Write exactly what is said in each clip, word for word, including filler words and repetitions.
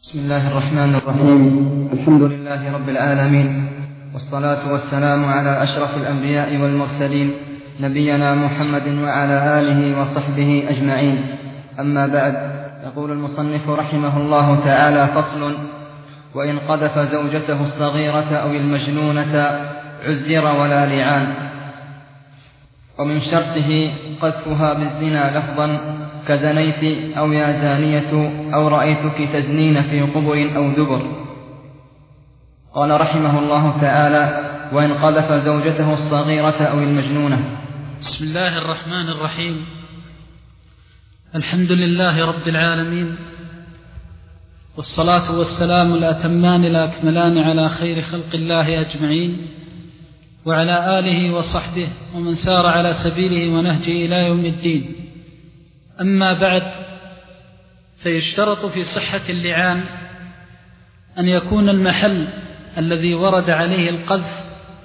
بسم الله الرحمن الرحيم. الحمد لله رب العالمين، والصلاة والسلام على أشرف الأنبياء والمرسلين، نبينا محمد وعلى آله وصحبه أجمعين. أما بعد، يقول المصنف رحمه الله تعالى: فصل: وإن قذف زوجته الصغيرة أو المجنونة عزر ولا لعان. ومن شرطه قذفها بالزنا لفظا كزنيت أو يا زانية أو رأيتك تزنين في قبر أو دبر. قال رحمه الله تعالى: وإن قذف زوجته الصغيرة أو المجنونة. بسم الله الرحمن الرحيم. الحمد لله رب العالمين، والصلاة والسلام الأتمان الأكملان على خير خلق الله أجمعين، وعلى آله وصحبه ومن سار على سبيله ونهجه إلى يوم الدين. أما بعد، فيشترط في صحة اللعان أن يكون المحل الذي ورد عليه القذف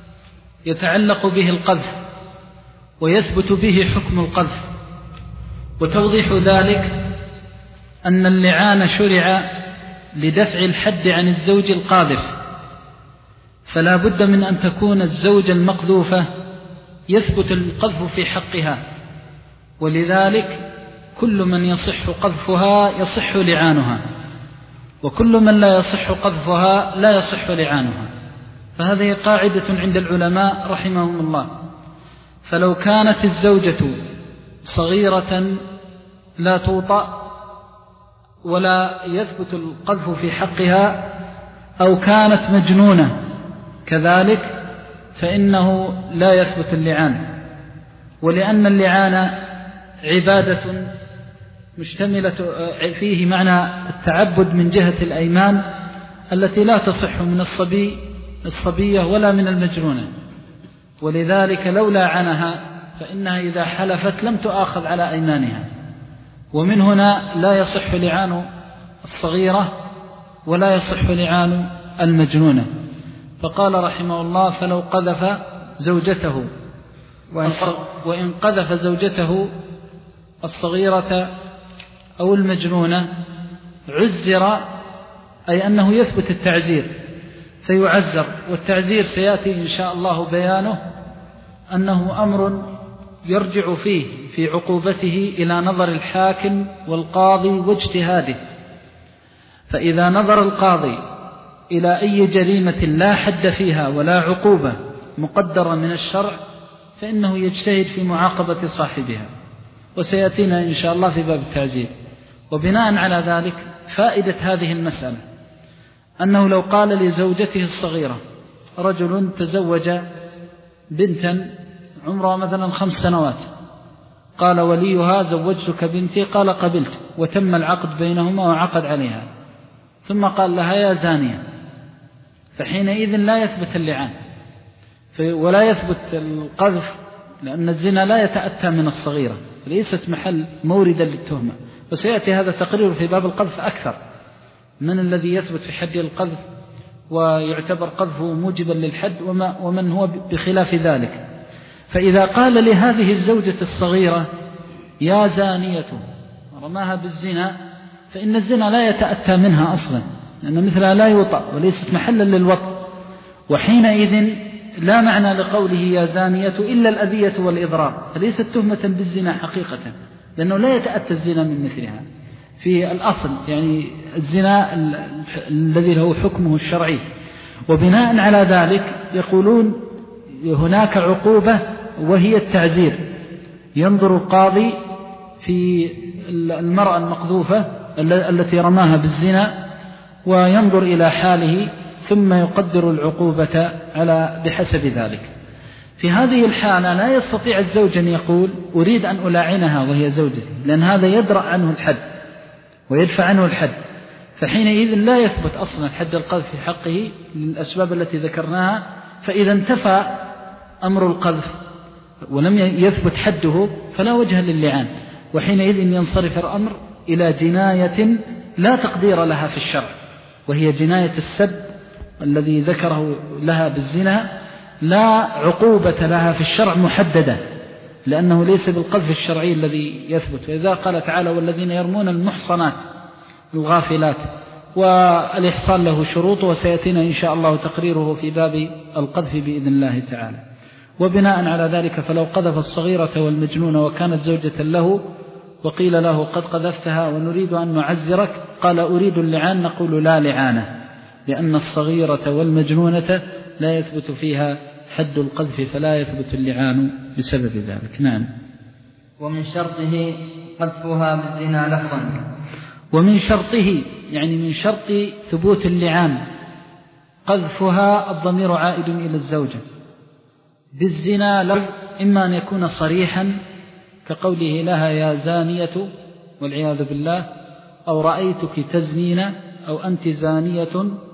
يتعلق به القذف ويثبت به حكم القذف. وتوضيح ذلك أن اللعان شرع لدفع الحد عن الزوج القاذف، فلا بد من أن تكون الزوجة المقذوفة يثبت القذف في حقها، ولذلك كل من يصح قذفها يصح لعانها، وكل من لا يصح قذفها لا يصح لعانها. فهذه قاعدة عند العلماء رحمهم الله. فلو كانت الزوجة صغيرة لا توطأ ولا يثبت القذف في حقها، أو كانت مجنونة كذلك، فإنه لا يثبت اللعان. ولأن اللعان عبادة مشتملة فيه معنى التعبد من جهة الأيمان التي لا تصح من الصبي الصبية ولا من المجنونة، ولذلك لو لاعنها فإنها إذا حلفت لم تؤاخذ على أيمانها. ومن هنا لا يصح لعان الصغيرة ولا يصح لعان المجنونة. فقال رحمه الله: فلو قذف زوجته وإن قذف زوجته الصغيرة أو المجنونة عزر، أي أنه يثبت التعزير فيعزر. والتعزير سيأتي إن شاء الله بيانه، أنه أمر يرجع فيه في عقوبته إلى نظر الحاكم والقاضي واجتهاده. فإذا نظر القاضي إلى أي جريمة لا حد فيها ولا عقوبة مقدرة من الشرع فإنه يجتهد في معاقبة صاحبها، وسيأتينا إن شاء الله في باب التعزير. وبناء على ذلك فائدة هذه المسألة أنه لو قال لزوجته الصغيرة، رجل تزوج بنتا عمرها مثلا خمس سنوات، قال وليها: زوجتك بنتي، قال قبلت، وتم العقد بينهما وعقد عليها، ثم قال لها: يا زانية، فحينئذ لا يثبت اللعان ولا يثبت القذف، لأن الزنا لا يتأتى من الصغيرة، ليست محل موردا للتهمة. وسيأتي هذا تقرير في باب القذف أكثر، من الذي يثبت في حد القذف ويعتبر قذفه موجبا للحد ومن هو بخلاف ذلك. فإذا قال لهذه الزوجة الصغيرة: يا زانية، رماها بالزنا، فإن الزنا لا يتأتى منها أصلا، لأن مثلها لا يوطأ وليست محلا للوطء. وحينئذ لا معنى لقوله يا زانية إلا الأذية والإضرار، فليست تهمة بالزنا حقيقة، لأنه لا يتأتى الزنا من مثلها في الأصل، يعني الزنا الذي له حكمه الشرعي. وبناء على ذلك يقولون هناك عقوبة وهي التعزير. ينظر القاضي في المرأة المقذوفة التي رماها بالزنا وينظر إلى حاله، ثم يقدر العقوبة على بحسب ذلك. في هذه الحالة لا يستطيع الزوج أن يقول: أريد أن ألاعنها وهي زوجتي، لأن هذا يدرأ عنه الحد ويدفع عنه الحد، فحينئذ لا يثبت أصلا حد القذف في حقه للأسباب التي ذكرناها. فإذا انتفى أمر القذف ولم يثبت حده فلا وجه للعان، وحينئذ ينصرف الأمر إلى جناية لا تقدير لها في الشرع، وهي جناية السب الذي ذكره لها بالزنا، لا عقوبة لها في الشرع محددة، لأنه ليس بالقذف الشرعي الذي يثبت. وإذا قال تعالى: والذين يرمون المحصنات الغافلات والإحصان له شروط، وسيأتينا إن شاء الله تقريره في باب القذف بإذن الله تعالى. وبناء على ذلك فلو قذف الصغيرة والمجنون وكانت زوجة له وقيل له قد قذفتها ونريد أن نعزرك، قال أريد اللعان، نقول لا لعانة، لأن الصغيرة والمجنونة لا يثبت فيها حد القذف، فلا يثبت اللعان بسبب ذلك. نعم. ومن شرطه قذفها بالزنا لفظا. ومن شرطه يعني من شرط ثبوت اللعان قذفها، الضمير عائد إلى الزوجة، بالزنا لفظ، إما أن يكون صريحا كقوله لها يا زانية والعياذ بالله، أو رأيتك تزنين، أو أنت زانية،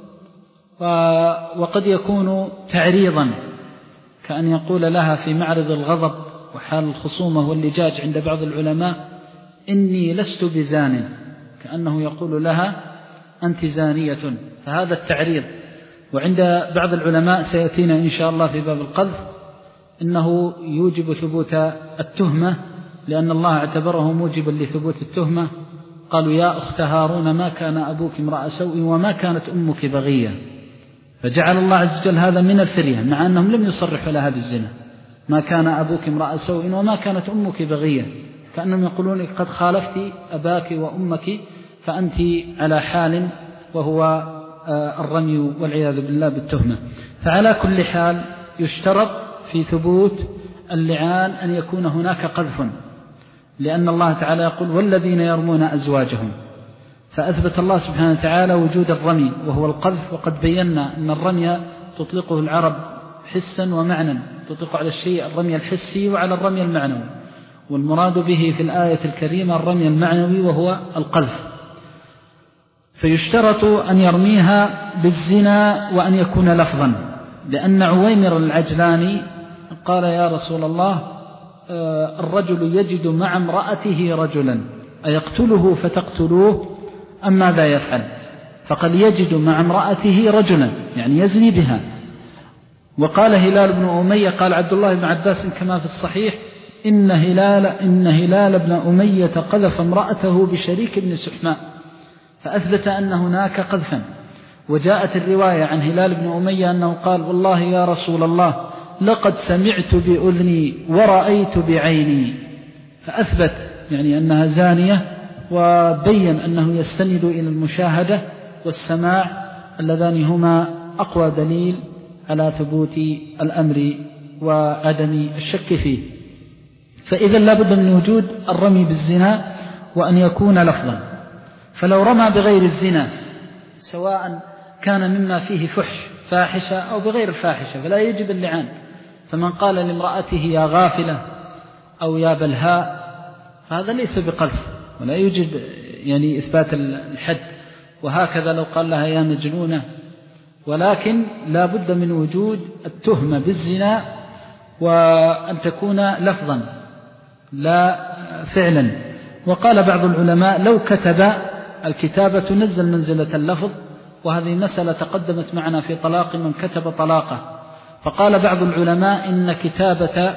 وقد يكون تعريضا كأن يقول لها في معرض الغضب وحال الخصومة واللجاج عند بعض العلماء إني لست بزان، كأنه يقول لها أنت زانية، فهذا التعريض. وعند بعض العلماء سيأتينا إن شاء الله في باب القذف إنه يوجب ثبوت التهمة، لأن الله اعتبره موجبا لثبوت التهمة. قالوا يا أخت هارون ما كان أبوك امرأ سوء وما كانت أمك بغية، فجعل الله عز وجل هذا من الفرية، مع أنهم لم يصرحوا لها بالزنا، ما كان أبوك امرأ سوء وما كانت أمك بغية، كأنهم يقولون قد خالفت أباك وأمك فأنت على حال، وهو الرمي والعياذ بالله بالتهمة. فعلى كل حال يشترط في ثبوت اللعان أن يكون هناك قذف، لأن الله تعالى يقول والذين يرمون أزواجهم، فأثبت الله سبحانه وتعالى وجود الرمي وهو القذف. وقد بينا أن الرمي تطلقه العرب حسا ومعنى، تطلق على الشيء الرمي الحسي وعلى الرمي المعنوي، والمراد به في الآية الكريمة الرمي المعنوي وهو القذف. فيشترط أن يرميها بالزنا وأن يكون لفظا، لأن عويمر العجلاني قال يا رسول الله الرجل يجد مع امرأته رجلا أيقتله فتقتلوه أم ماذا يفعل؟ فقال يجد مع امرأته رجلا يعني يزني بها. وقال هلال بن أمية قال عبد الله بن عباس كما في الصحيح إن هلال, إن هلال بن أمية قذف امرأته بشريك بن سحماء، فأثبت أن هناك قذفا. وجاءت الرواية عن هلال بن أمية أنه قال والله يا رسول الله لقد سمعت بأذني ورأيت بعيني، فأثبت يعني أنها زانية، وبين أنه يستند إلى المشاهدة والسماع اللذان هما أقوى دليل على ثبوت الأمر وعدم الشك فيه. فإذا لابد من وجود الرمي بالزنا وأن يكون لفظا. فلو رمى بغير الزنا سواء كان مما فيه فحش فاحشة أو بغير الفاحشة فلا يجب اللعان. فمن قال لامرأته يا غافلة أو يا بلهاء هذا ليس بقذف ولا يوجد يعني إثبات الحد. وهكذا لو قال لها يا مجنونة، ولكن لا بد من وجود التهمة بالزنا وأن تكون لفظا لا فعلا. وقال بعض العلماء لو كتب الكتابة تنزل منزلة اللفظ، وهذه مسألة تقدمت معنا في طلاق من كتب طلاقه. فقال بعض العلماء إن كتابة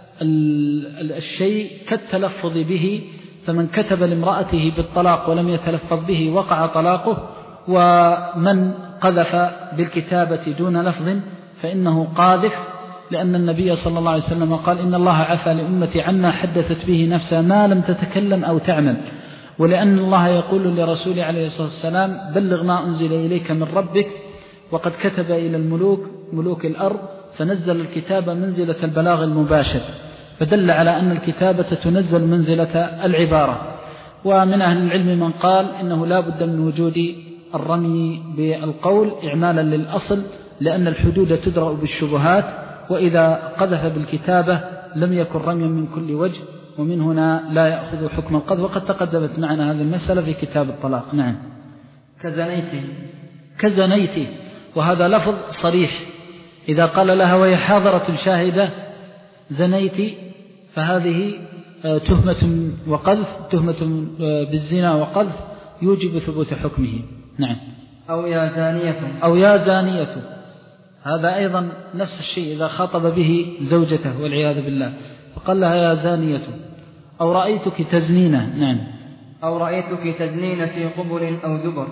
الشيء كالتلفظ به، فمن كتب لامرأته بالطلاق ولم يتلفظ به وقع طلاقه، ومن قذف بالكتابة دون لفظ فإنه قاذف، لأن النبي صلى الله عليه وسلم قال إن الله عفى لأمتي عما حدثت به نفسها ما لم تتكلم أو تعمل، ولأن الله يقول لرسوله عليه الصلاة والسلام بلغ ما أنزل إليك من ربك، وقد كتب إلى الملوك ملوك الأرض فنزل الكتابة منزلة البلاغ المباشر، فدل على أن الكتابة تنزل منزلة العبارة. ومن أهل العلم من قال إنه لا بد من وجود الرمي بالقول إعمالا للأصل، لأن الحدود تدرأ بالشبهات، وإذا قذف بالكتابة لم يكن رميا من كل وجه، ومن هنا لا يأخذ حكم القذف. وقد تقدمت معنا هذه المسألة في كتاب الطلاق. نعم. كزنيتي كزنيتي وهذا لفظ صريح. إذا قال لها وهي حاضرة شاهدة زنيتي فهذه تهمة وقذف، تهمة بالزنا وقذف يوجب ثبوت حكمه. نعم. أو يا زانية أو يا زانية، هذا أيضا نفس الشيء إذا خاطب به زوجته والعياذ بالله فقال لها يا زانية. أو رأيتك تزنين. نعم. أو رأيتك تزنين في قبل أو دبر.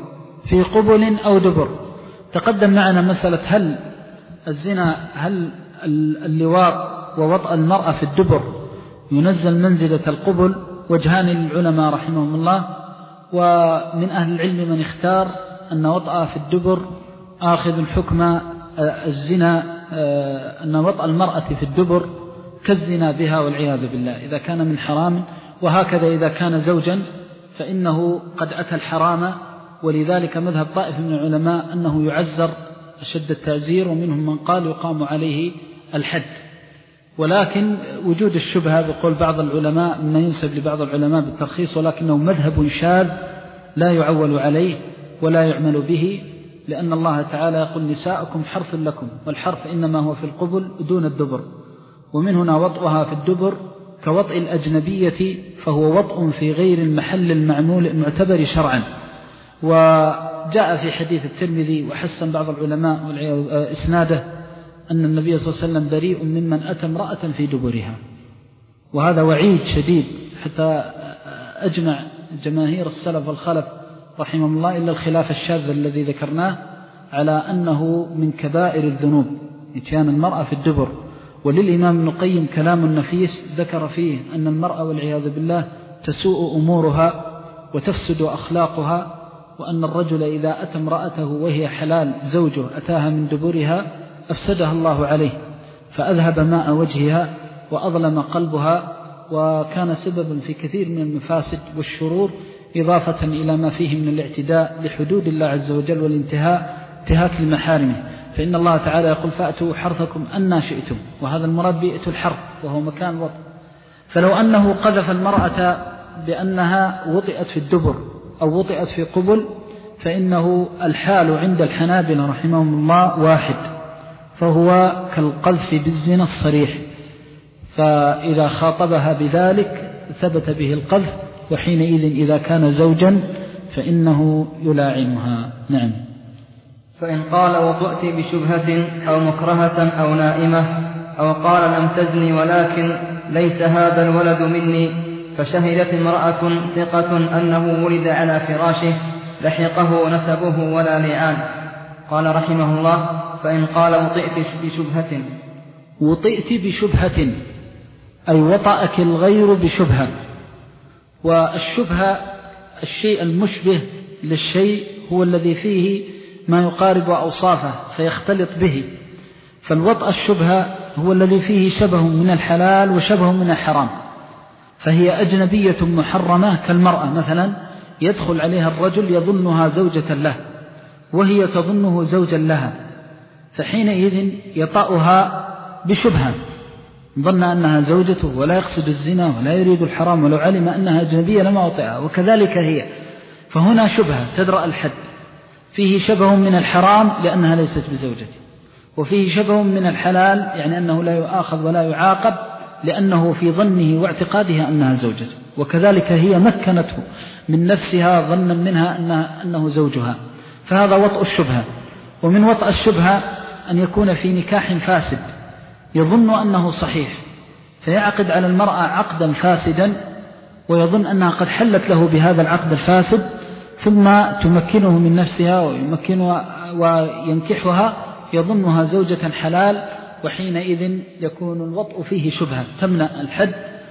في قبل أو دبر. تقدم معنا مسألة هل الزنا هل اللواط ووطأ المرأة في الدبر ينزل منزلة القبل؟ وجهان للعلماء رحمهم الله، ومن أهل العلم من اختار أن وطأ في الدبر آخذ حكم الزنا، أن وطأ المرأة في الدبر كالزنا بها والعياذ بالله إذا كان من حرام، وهكذا إذا كان زوجا فإنه قد أتى الحرام. ولذلك مذهب طائف من العلماء أنه يعزر أشد التعزير، ومنهم من قال يقام عليه الحد. ولكن وجود الشبهة بقول بعض العلماء مما ينسب لبعض العلماء بالترخيص، ولكنه مذهب شاذ لا يعول عليه ولا يعمل به، لأن الله تعالى يقول نساءكم حرث لكم، والحرث إنما هو في القبل دون الدبر. ومن هنا وطئها في الدبر كوطئ الأجنبية، فهو وطئ في غير المحل المعمول المعتبر شرعا. وجاء في حديث الترمذي وحسن بعض العلماء إسناده أن النبي صلى الله عليه وسلم بريء ممن أتى امرأة في دبرها، وهذا وعيد شديد حتى أجمع جماهير السلف والخلف رحمهم الله إلا الخلاف الشاذ الذي ذكرناه على أنه من كبائر الذنوب إتيان المرأة في الدبر. وللإمام ابن القيم كلام نفيس ذكر فيه أن المرأة والعياذ بالله تسوء أمورها وتفسد أخلاقها، وأن الرجل إذا أتى امرأته وهي حلال زوجه أتاها من دبرها أفسدها الله عليه، فأذهب ماء وجهها وأظلم قلبها، وكان سببا في كثير من المفاسد والشرور، إضافة إلى ما فيه من الاعتداء لحدود الله عز وجل والانتهاء انتهاك لمحارمه. فإن الله تعالى يقول فأتوا حرثكم أن شئتم، وهذا المراد بيئة الحرث وهو مكان وطئ. فلو أنه قذف المرأة بأنها وطئت في الدبر أو وطئت في قبل، فإنه الحال عند الحنابلة رحمهم الله واحد، فهو كالقذف بالزنا الصريح، فإذا خاطبها بذلك ثبت به القذف، وحينئذ إذا كان زوجا فإنه يلاعنها. نعم. فإن قال وطئت بشبهة أو مكرهة أو نائمة، أو قال لم تزني ولكن ليس هذا الولد مني، فشهدت امرأة ثقة أنه ولد على فراشه، لحقه نسبه ولا لعان. قال رحمه الله فإن قال وطئت بشبهة وطئت بشبهة أي وطأك الغير بشبهة. والشبهة الشيء المشبه للشيء هو الذي فيه ما يقارب أوصافه فيختلط به، فالوطأ الشبهة هو الذي فيه شبه من الحلال وشبه من الحرام، فهي أجنبية محرمة كالمرأة مثلا يدخل عليها الرجل يظنها زوجة له وهي تظنه زوجا لها، فحينئذ يطأها بشبهة، ظن أنها زوجته ولا يقصد الزنا ولا يريد الحرام، ولو علم أنها أجنبية لما وطئها، وكذلك هي. فهنا شبهة تدرأ الحد، فيه شبه من الحرام لأنها ليست بزوجته، وفيه شبه من الحلال يعني أنه لا يؤاخذ ولا يعاقب لأنه في ظنه واعتقادها أنها زوجته، وكذلك هي مكنته من نفسها ظنا منها أنها أنه زوجها، فهذا وطأ الشبهة. ومن وطأ الشبهة أن يكون في نكاح فاسد يظن أنه صحيح، فيعقد على المرأة عقدا فاسدا ويظن أنها قد حلت له بهذا العقد الفاسد، ثم تمكنه من نفسها ويمكنها وينكحها يظنها زوجة حلال، وحينئذ يكون الوطء فيه شبهة تمنع الحد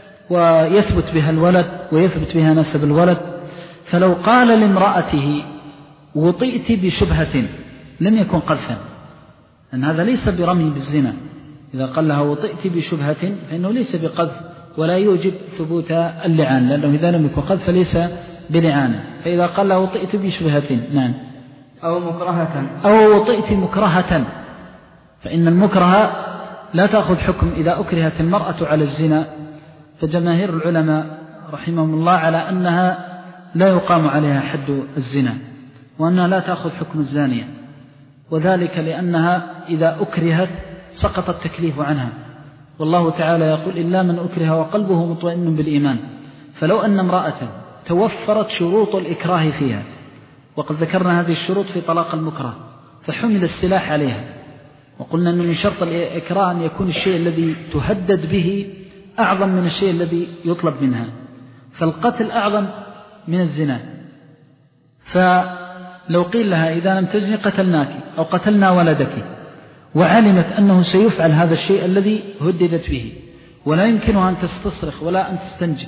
ويثبت بها الولد ويثبت بها نسب الولد. فلو قال لامرأته وطئت بشبهة لم يكن قذفا، أن هذا ليس برمي بالزنا. إذا قال لها وطئت بشبهة فإنه ليس بقذف ولا يوجب ثبوت اللعان، لأنه إذا لم يكن قذف فليس بلعان. فإذا قال له وطئت بشبهة نعم أو مكرهة أو وطئت مكرهة، فإن المكره لا تأخذ حكم إذا أكرهت المرأة على الزنا، فجماهير العلماء رحمهم الله على أنها لا يقام عليها حد الزنا، وأنها لا تأخذ حكم الزانية، وذلك لأنها إذا أكرهت سقط التكليف عنها، والله تعالى يقول إلا من أكره وقلبه مطمئن بالإيمان. فلو أن امرأة توفرت شروط الإكراه فيها، وقد ذكرنا هذه الشروط في طلاق المكره، فحمل السلاح عليها، وقلنا أن من شرط الإكراه أن يكون الشيء الذي تهدد به أعظم من الشيء الذي يطلب منها، فالقتل أعظم من الزنا. لو قيل لها إذا لم تزني قتلناك أو قتلنا ولدك، وعلمت أنه سيفعل هذا الشيء الذي هددت به، ولا يمكنها أن تستصرخ ولا أن تستنجد،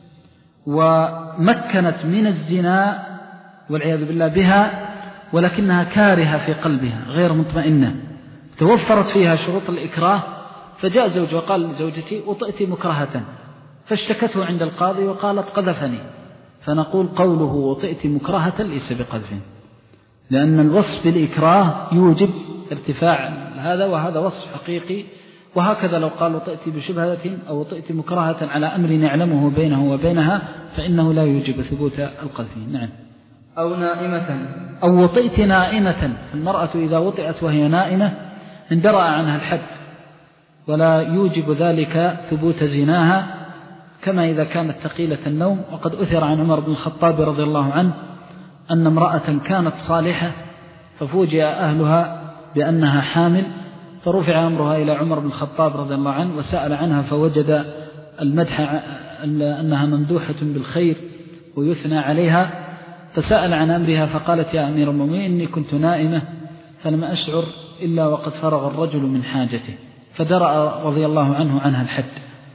ومكنت من الزنا والعياذ بالله بها، ولكنها كارهة في قلبها غير مطمئنة، توفرت فيها شروط الإكراه، فجاء زوجها وقال لزوجتي وطئت مكرهة، فاشتكته عند القاضي وقالت قذفني، فنقول قوله وطئت مكرهة ليس بقذف، لأن الوصف بالإكراه يوجب ارتفاع هذا، وهذا وصف حقيقي. وهكذا لو قال وطئت بشبهة أو وطئت مكرهة على أمر نعلمه بينه وبينها فإنه لا يوجب ثبوت القذف. نعم. أو نائمة أو وطئت نائمة، المرأة إذا وطئت وهي نائمة اندرأ عنها الحد، ولا يوجب ذلك ثبوت زناها، كما إذا كانت ثقيلة النوم. وقد أثر عن عمر بن الخطاب رضي الله عنه أن امرأة كانت صالحة ففوجئ أهلها بأنها حامل، فرفع أمرها إلى عمر بن الخطاب رضي الله عنه وسأل عنها، فوجد المدح أنها ممدوحة بالخير ويثنى عليها، فسأل عن أمرها فقالت يا أمير المؤمنين إني كنت نائمة فلم أشعر إلا وقد فرغ الرجل من حاجته، فدرأ رضي الله عنه عنها الحد.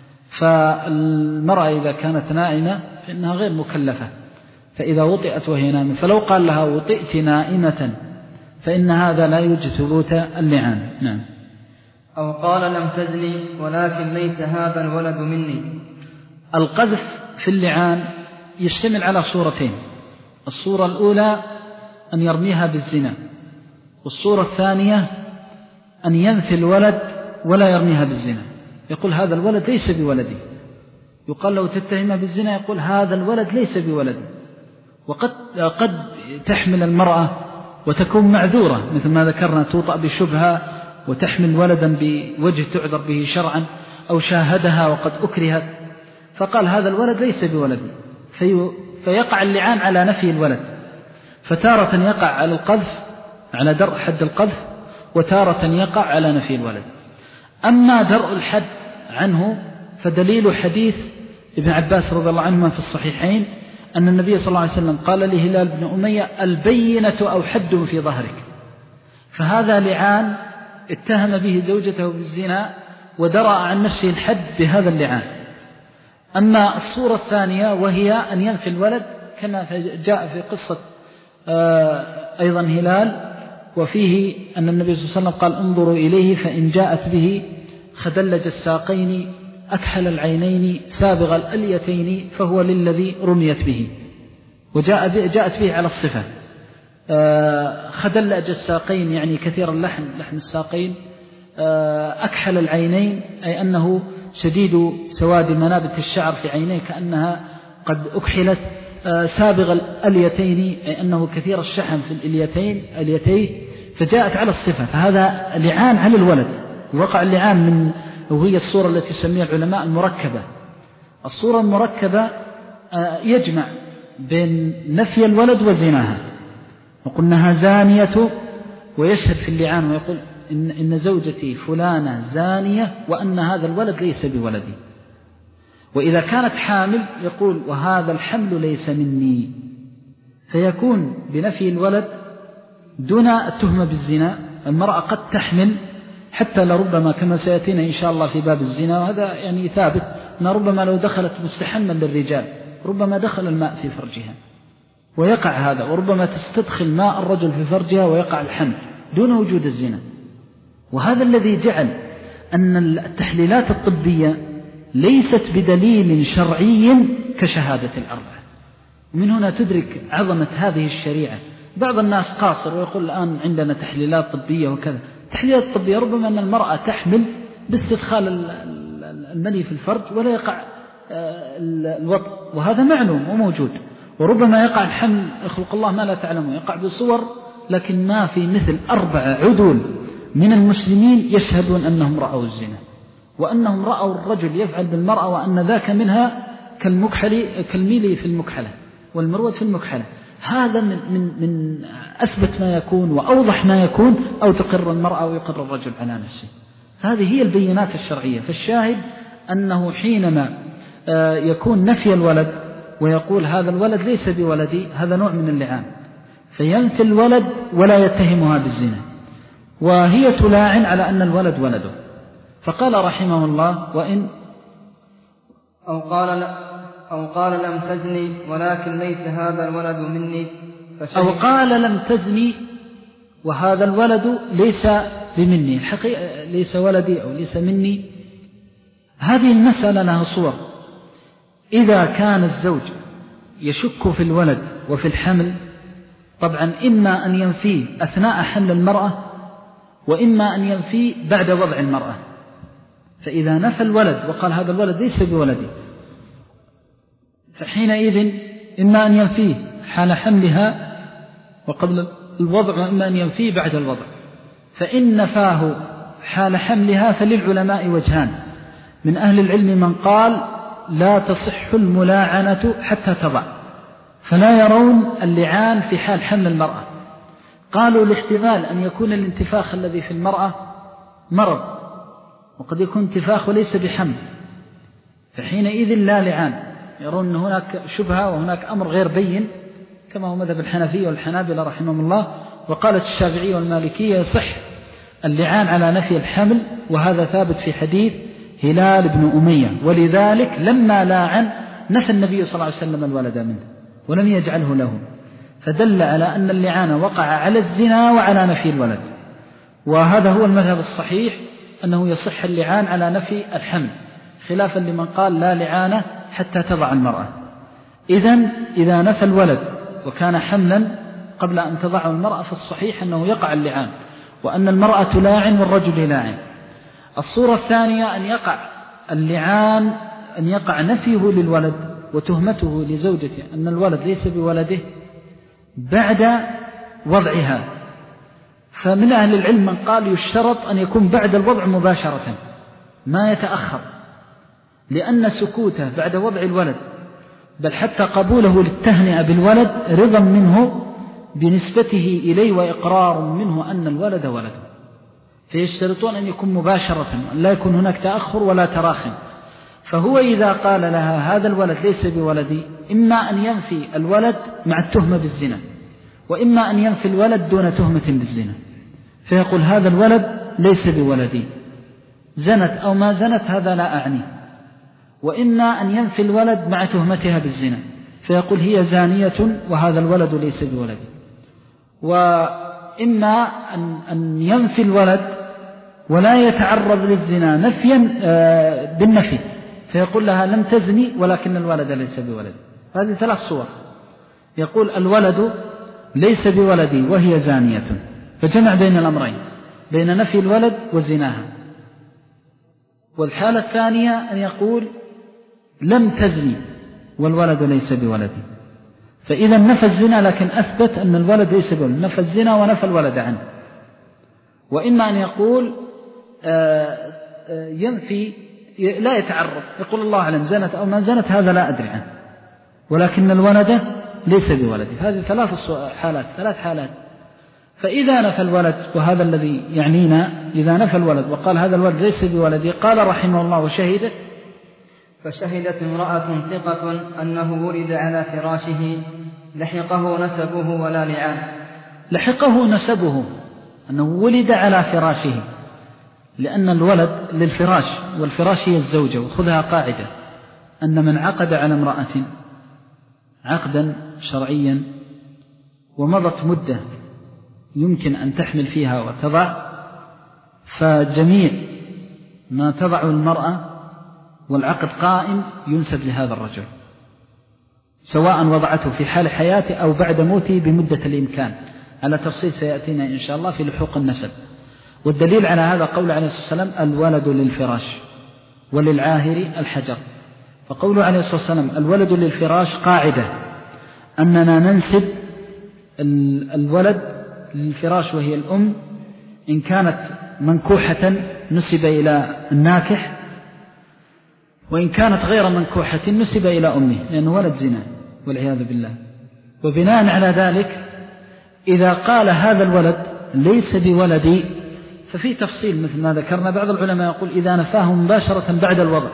فالمرأة إذا كانت نائمة فإنها غير مكلفة، فإذا وطئت وهي نائمة، فلو قال لها وطئت نائمة فإن هذا لا يوجب ثبوت اللعان. نعم. أو قال لم تزني ولكن ليس هذا الولد مني. القذف في اللعان يشتمل على صورتين، الصورة الأولى أن يرميها بالزنا، والصورة الثانية أن ينفي الولد ولا يرميها بالزنا، يقول هذا الولد ليس بولدي. يقال له تتهمها بالزنا، يقول هذا الولد ليس بولدي. وقد قد تحمل المرأة وتكون معذورة مثل ما ذكرنا، توطأ بشبهة وتحمل ولدا بوجه تعذر به شرعا، أو شاهدها وقد أكرهت فقال هذا الولد ليس بولدي، في فيقع اللعان على نفي الولد، فتارة يقع على القذف على درء حد القذف، وتارة يقع على نفي الولد. أما درء الحد عنه فدليل حديث ابن عباس رضي الله عنهما في الصحيحين أن النبي صلى الله عليه وسلم قال لهلال بن أمية البينة أو حد في ظهرك، فهذا لعان اتهم به زوجته بالزنا ودرأ عن نفسه الحد بهذا اللعان. أما الصورة الثانية وهي أن ينفي الولد كما جاء في قصة أيضا هلال، وفيه أن النبي صلى الله عليه وسلم قال انظروا إليه فإن جاءت به خدلج الساقين أكحل العينين سابغ الأليتين فهو للذي رميت به، وجاء جاءت به على الصفة. خدلج الساقين يعني كثير اللحم، لحم الساقين. أكحل العينين أي أنه شديد سواد منابت الشعر في عينيه كأنها قد أكحلت. سابغ الأليتين أي أنه كثير الشحم في الأليتين اليتيه، فجاءت على الصفة، فهذا لعان على الولد. وقع اللعان من وهي الصورة التي يسميها العلماء المركبة. الصورة المركبة يجمع بين نفي الولد وزناها، وقلناها زانية، ويشهد في اللعان ويقول إن, إن زوجتي فلانة زانية وأن هذا الولد ليس بولدي. وإذا كانت حامل يقول وهذا الحمل ليس مني، فيكون بنفي الولد دون التهمة بالزنا. المرأة قد تحمل حتى لربما كما سيأتينا إن شاء الله في باب الزنا، وهذا يعني ثابت أن ربما لو دخلت مستحما للرجال ربما دخل الماء في فرجها ويقع هذا، وربما تستدخل ماء الرجل في فرجها ويقع الحمل دون وجود الزنا. وهذا الذي جعل أن التحليلات الطبية ليست بدليل شرعي كشهادة الأربعة. ومن هنا تدرك عظمة هذه الشريعة. بعض الناس قاصر ويقول الآن عندنا تحليلات طبية وكذا. التحليلات الطبية ربما أن المرأة تحمل باستدخال المني في الفرج ولا يقع الوطء، وهذا معلوم وموجود. وربما يقع الحمل يخلق الله ما لا تعلمه، يقع بصور، لكن ما في مثل أربعة عدول من المسلمين يشهدون أنهم رأوا الزنا، وأنهم رأوا الرجل يفعل بالمرأة، وأن ذاك منها كالمكحل كالميلي في المكحلة والمروة في المكحلة. هذا من, من, من أثبت ما يكون وأوضح ما يكون، أو تقر المرأة ويقر الرجل على نفسه. هذه هي البينات الشرعية. فالشاهد أنه حينما يكون نفي الولد ويقول هذا الولد ليس بولدي، هذا نوع من اللعان. فينفي الولد ولا يتهمها بالزنا، وهي تلاعن على أن الولد ولده. فقال رحمه الله: وإن أو قال, أو قال لم تزني ولكن ليس هذا الولد مني، أو قال لم تزني وهذا الولد ليس بمني، حقيقة ليس ولدي أو ليس مني. هذه المسألة لها صور. إذا كان الزوج يشك في الولد وفي الحمل، طبعا إما أن ينفيه أثناء حمل المرأة، وإما أن ينفيه بعد وضع المرأة. فإذا نفى الولد وقال هذا الولد ليس بولدي، فحينئذ إما أن ينفيه حال حملها وقبل الوضع، وإما أن ينفيه بعد الوضع. فإن نفاه حال حملها فللعلماء وجهان. من أهل العلم من قال لا تصح الملاعنة حتى تضع، فلا يرون اللعان في حال حمل المرأة. قالوا لاحتمال أن يكون الانتفاخ الذي في المرأة مرض، وقد يكون انتفاخ ليس بحمل، فحينئذ لا لعان. يرون أن هناك شبهة وهناك أمر غير بين، كما هو مذهب الحنفية والحنابلة رحمهم الله. وقالت الشافعية والمالكية يصح اللعان على نفي الحمل، وهذا ثابت في حديث هلال بن أمية، ولذلك لما لاعن نفى النبي صلى الله عليه وسلم الولد منه ولم يجعله له، فدل على أن اللعان وقع على الزنا وعلى نفي الولد. وهذا هو المذهب الصحيح، أنه يصح اللعان على نفي الحمل، خلافا لمن قال لا لعانة حتى تضع المرأة. إذن إذا نفى الولد وكان حملا قبل أن تضعه المرأة، فالصحيح أنه يقع اللعان، وأن المرأة تلاعن والرجل يلاعن. الصورة الثانية أن يقع اللعان، أن يقع نفيه للولد وتهمته لزوجته أن الولد ليس بولده بعد وضعها. فمن أهل العلم من قال يشترط أن يكون بعد الوضع مباشرة، ما يتأخر، لأن سكوته بعد وضع الولد، بل حتى قبوله للتهنئة بالولد، رضا منه بنسبته إليه وإقرار منه أن الولد ولده. فيشترطون أن يكون مباشرة، لا يكون هناك تأخر ولا تراخٍ. فهو إذا قال لها هذا الولد ليس بولدي، إما أن ينفي الولد مع التهمة بالزنا، وإما أن ينفي الولد دون تهمة بالزنا، فيقول هذا الولد ليس بولدي، زنت أو ما زنت هذا لا أعني. وإما أن ينفي الولد مع تهمتها بالزنا، فيقول هي زانية وهذا الولد ليس بولدي. وإما أن ينفي الولد ولا يتعرض للزنا نفيا بالنفي، فيقول لها لم تزني ولكن الولد ليس بولدي. هذه ثلاث صور. يقول الولد ليس بولدي وهي زانية، فجمع بين الأمرين، بين نفي الولد وزناها. والحالة الثانية أن يقول لم تزني والولد ليس بولدي، فإذا نفى الزنا لكن أثبت أن الولد ليس بولد، نفى الزنا ونفى الولد عنه. وإما أن يقول ينفي لا يتعرض، يقول الله أعلم زنت أو ما زنت هذا لا أدري عنه، ولكن الولد ليس بولدي. هذه ثلاث حالات ثلاث حالات. فإذا نفى الولد، وهذا الذي يعنينا، إذا نفى الولد وقال هذا الولد ليس بولدي، قال رحمه الله وشهدت فشهدت امرأة ثقة أنه ولد على فراشه لحقه نسبه ولا لعان. لحقه نسبه أنه ولد على فراشه، لأن الولد للفراش، والفراش هي الزوجة. وخذها قاعدة أن من عقد على امرأة عقدا شرعيا ومضت مدة يمكن أن تحمل فيها وتضع، فجميع ما تضع المرأة والعقد قائم ينسب لهذا الرجل، سواء وضعته في حال حياته أو بعد موته بمدة الإمكان، على تفصيل سيأتينا إن شاء الله في لحوق النسب. والدليل على هذا قول عليه الصلاة والسلام الولد للفراش وللعاهر الحجر. فقوله عليه الصلاة والسلام الولد للفراش قاعدة أننا ننسب الولد للفراش وهي الأم، إن كانت منكوحة نسب إلى الناكح، وإن كانت غير منكوحة نسب إلى أمه، لأنه ولد زنا والعياذ بالله. وبناء على ذلك إذا قال هذا الولد ليس بولدي، ففي تفصيل مثل ما ذكرنا. بعض العلماء يقول إذا نفاه مباشرة بعد الوضع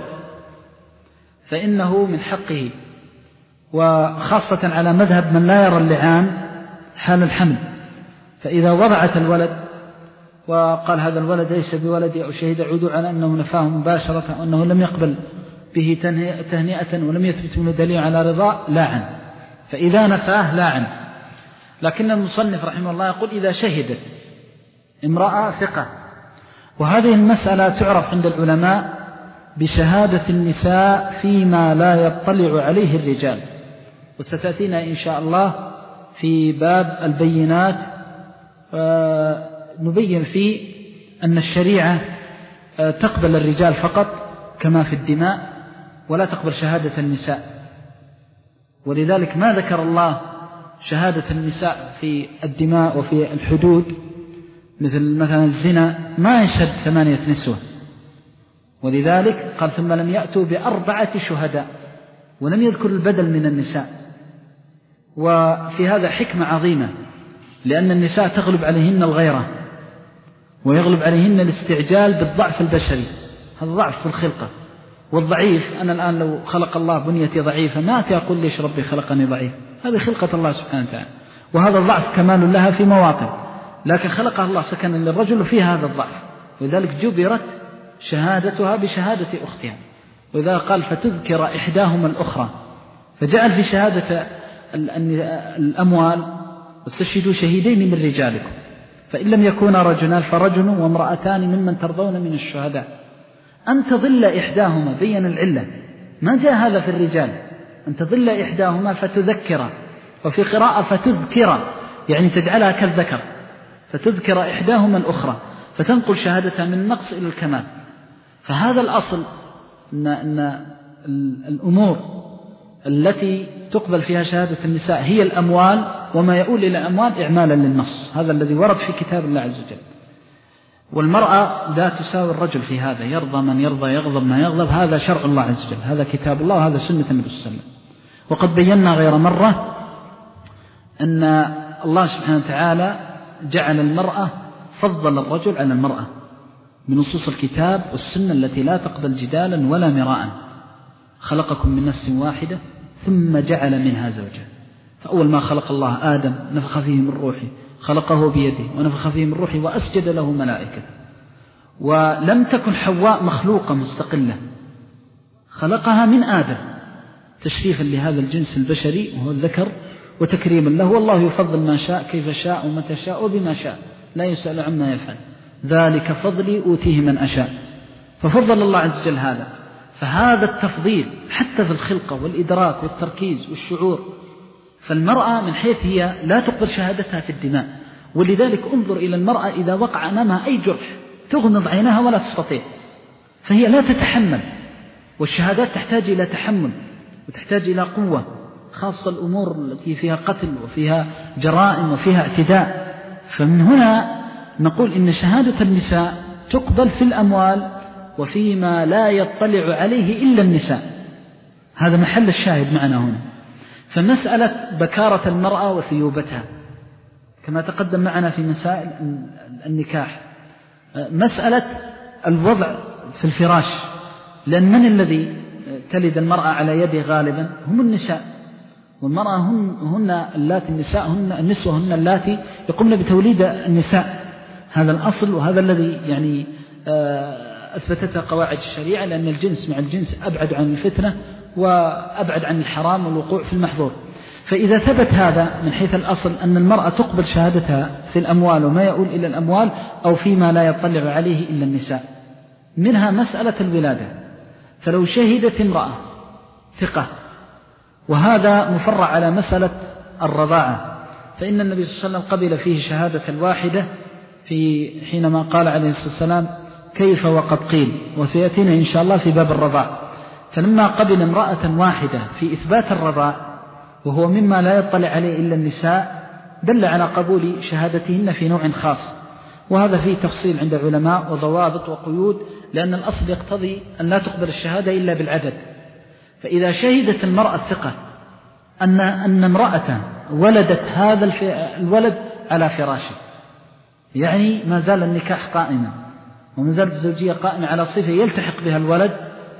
فإنه من حقه، وخاصة على مذهب من لا يرى اللعان، حال الحمل، فإذا وضعت الولد وقال هذا الولد ليس بولدي أو شهد عدو على أنه نفاه مباشرة وأنه لم يقبل به تهنئة ولم يثبت منه دليل على رضاء لاعن، فإذا نفاه لاعن. لكن المصنف رحمه الله يقول إذا شهدت امرأة ثقة، وهذه المسألة تعرف عند العلماء بشهادة النساء فيما لا يطلع عليه الرجال، وستأتينا إن شاء الله في باب البينات نبين فيه أن الشريعة تقبل الرجال فقط كما في الدماء ولا تقبل شهادة النساء، ولذلك ما ذكر الله شهادة النساء في الدماء وفي الحدود مثل مثلا الزنا ما يشهد ثمانية نسوة، ولذلك قال ثم لم يأتوا بأربعة شهداء ولم يذكر البدل من النساء. وفي هذا حكمة عظيمة، لأن النساء تغلب عليهن الغيرة ويغلب عليهن الاستعجال بالضعف البشري، هذا ضعف في الخلقة. والضعيف أنا الآن لو خلق الله بنيتي ضعيفة ما أتي أقول ليش ربي خلقني ضعيف، هذه خلقة الله سبحانه وتعالى، وهذا الضعف كمال لها في مواطن، لكن خلقها الله سكنا للرجل وفيها هذا الضعف، ولذلك جبرت شهادتها بشهادة أختها، وإذا قال فتذكر إحداهما الأخرى، فجعل في شهادة الأموال واستشهدوا شهيدين من رجالكم، فإن لم يكونا رجلان فرجل وامرأتان ممن ترضون من الشهداء أن تضل إحداهما، بين العلة، ما جاء هذا في الرجال، أن تضل إحداهما فتذكر، وفي قراءة فتذكر يعني تجعلها كالذكر، فتذكر إحداهما الأخرى فتنقل شهادتها من النقص إلى الكمال. فهذا الأصل أن, أن الأمور التي تقبل فيها شهادة النساء هي الأموال، وما يؤول إلى الأموال إعمالا للنص، هذا الذي ورد في كتاب الله عز وجل. والمرأة لا تساوي الرجل في هذا، يرضى من يرضى يغضب ما يغضب، هذا شرع الله عز وجل، هذا كتاب الله وهذا سنة النبي صلى الله عليه وسلم. وقد بينا غير مرة أن الله سبحانه وتعالى جعل المرأة فضل الرجل على المرأة بنصوص الكتاب والسنة التي لا تقبل جدالا ولا مراء. خلقكم من نفس واحدة ثم جعل منها زوجها، فأول ما خلق الله آدم نفخ فيه من روحه، خلقه بيده ونفخ فيه من روحه وأسجد له ملائكة. ولم تكن حواء مخلوقة مستقلة، خلقها من آدم تشريفا لهذا الجنس البشري وهو الذكر وتكريما له، والله يفضل ما شاء كيف شاء ومتى شاء وبما شاء لا يسأل عما يفعل، ذلك فضلي أوتيه من أشاء. ففضل الله عز وجل هذا، فهذا التفضيل حتى في الخلقة والإدراك والتركيز والشعور. فالمرأة من حيث هي لا تقبل شهادتها في الدماء، ولذلك انظر إلى المرأة إذا وقع أمامها أي جرح تغمض عينها ولا تستطيع، فهي لا تتحمل، والشهادات تحتاج إلى تحمل وتحتاج إلى قوة، خاصة الأمور التي فيها قتل وفيها جرائم وفيها اعتداء. فمن هنا نقول إن شهادة النساء تقبل في الأموال وفيما لا يطلع عليه إلا النساء، هذا محل الشاهد معنا هنا. فمسألة بكارة المرأة وثيوبتها كما تقدم معنا في مسائل النكاح، مسألة الوضع في الفراش، لأن من الذي تلد المرأة على يده غالبا هم النساء، والمرأة هن, هن اللاتي النساء هن النسوة هن اللاتي يقومن بتوليد النساء، هذا الأصل وهذا الذي يعني أثبتتها قواعد الشريعة، لأن الجنس مع الجنس أبعد عن الفتنة وأبعد عن الحرام والوقوع في المحظور. فإذا ثبت هذا من حيث الأصل أن المرأة تقبل شهادتها في الأموال وما يؤول إلى الأموال أو فيما لا يطلع عليه إلا النساء، منها مسألة الولادة. فلو شهدت امرأة ثقة، وهذا مفرع على مسألة الرضاعة، فإن النبي صلى الله عليه وسلم قبل فيه شهادة الواحدة في حينما قال عليه الصلاة والسلام كيف وقد قيل، وسيأتينا إن شاء الله في باب الرضاع. فلما قبل امرأة واحدة في إثبات الرضاع وهو مما لا يطلع عليه إلا النساء، دل على قبول شهادتهن في نوع خاص، وهذا فيه تفصيل عند العلماء وضوابط وقيود، لأن الأصل يقتضي أن لا تقبل الشهادة إلا بالعدد. فإذا شهدت المرأة الثقة أن أن امرأة ولدت هذا الولد على فراشه، يعني ما زال النكاح قائما وما زالت الزوجية قائمة على صفة يلتحق بها الولد،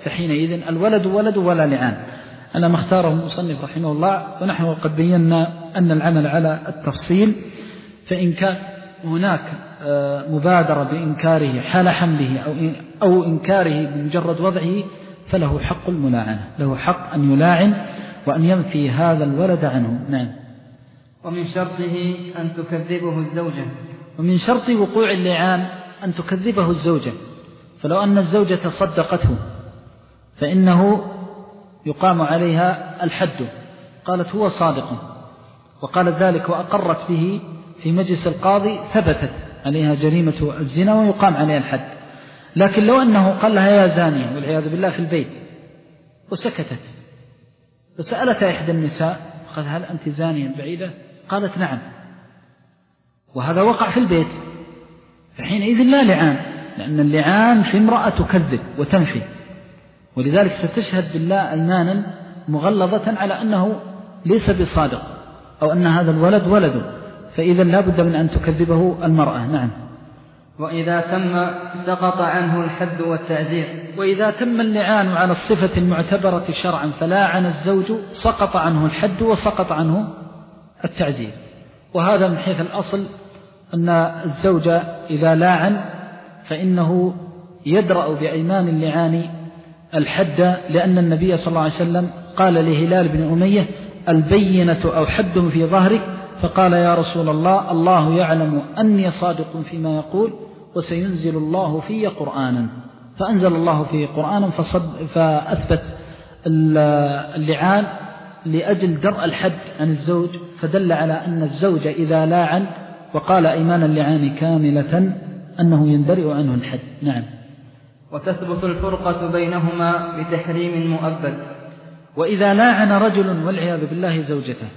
فحينئذ الولد ولد ولا لعان على ما اختاره المصنف رحمه الله. ونحن قد بينا أن العمل على التفصيل، فإن كان هناك مبادرة بإنكاره حال حمله أو إنكاره بمجرد وضعه فله حق الملاعنة، له حق أن يلاعن وأن ينفي هذا الولد عنه. نعم. ومن شرطه أن تكذبه الزوجة. ومن شرط وقوع اللعان أن تكذبه الزوجة، فلو أن الزوجة صدقته فإنه يقام عليها الحد، قالت هو صادق وقالت ذلك وأقرت به في مجلس القاضي ثبتت عليها جريمة الزنا ويقام عليها الحد. لكن لو أنه قال لها يا زانية والعياذ بالله في البيت وسكتت، فسألت إحدى النساء قال هل أنت زانية بعيدة؟ قالت نعم، وهذا وقع في البيت، فحينئذ لا لعان، لأن اللعان في امرأة تكذب وتنفي، ولذلك ستشهد بالله أيمانا مغلظة على أنه ليس بصادق أو أن هذا الولد ولده، فإذا لا بد من أن تكذبه المرأة. نعم. وإذا تم سقط عنه الحد والتعزير. وإذا تم اللعان على الصفة المعتبرة شرعا فلاعن الزوج سقط عنه الحد وسقط عنه التعزير، وهذا من حيث الأصل أن الزوج إذا لاعن فإنه يدرأ بأيمان اللعان الحد، لأن النبي صلى الله عليه وسلم قال لهلال بن أمية البينة أو حد في ظهرك، فقال يا رسول الله الله يعلم أني صادق فيما يقول وسينزل الله في قرآنا، فأنزل الله في قرآنا فأثبت اللعان لأجل درء الحد عن الزوج، فدل على أن الزوج إذا لاعن وقال أيمان اللعان كاملة أنه يندرئ عنه الحد. نعم. وتثبت الفرقة بينهما بتحريم مؤبد. وإذا لاعن رجل والعياذ بالله زوجته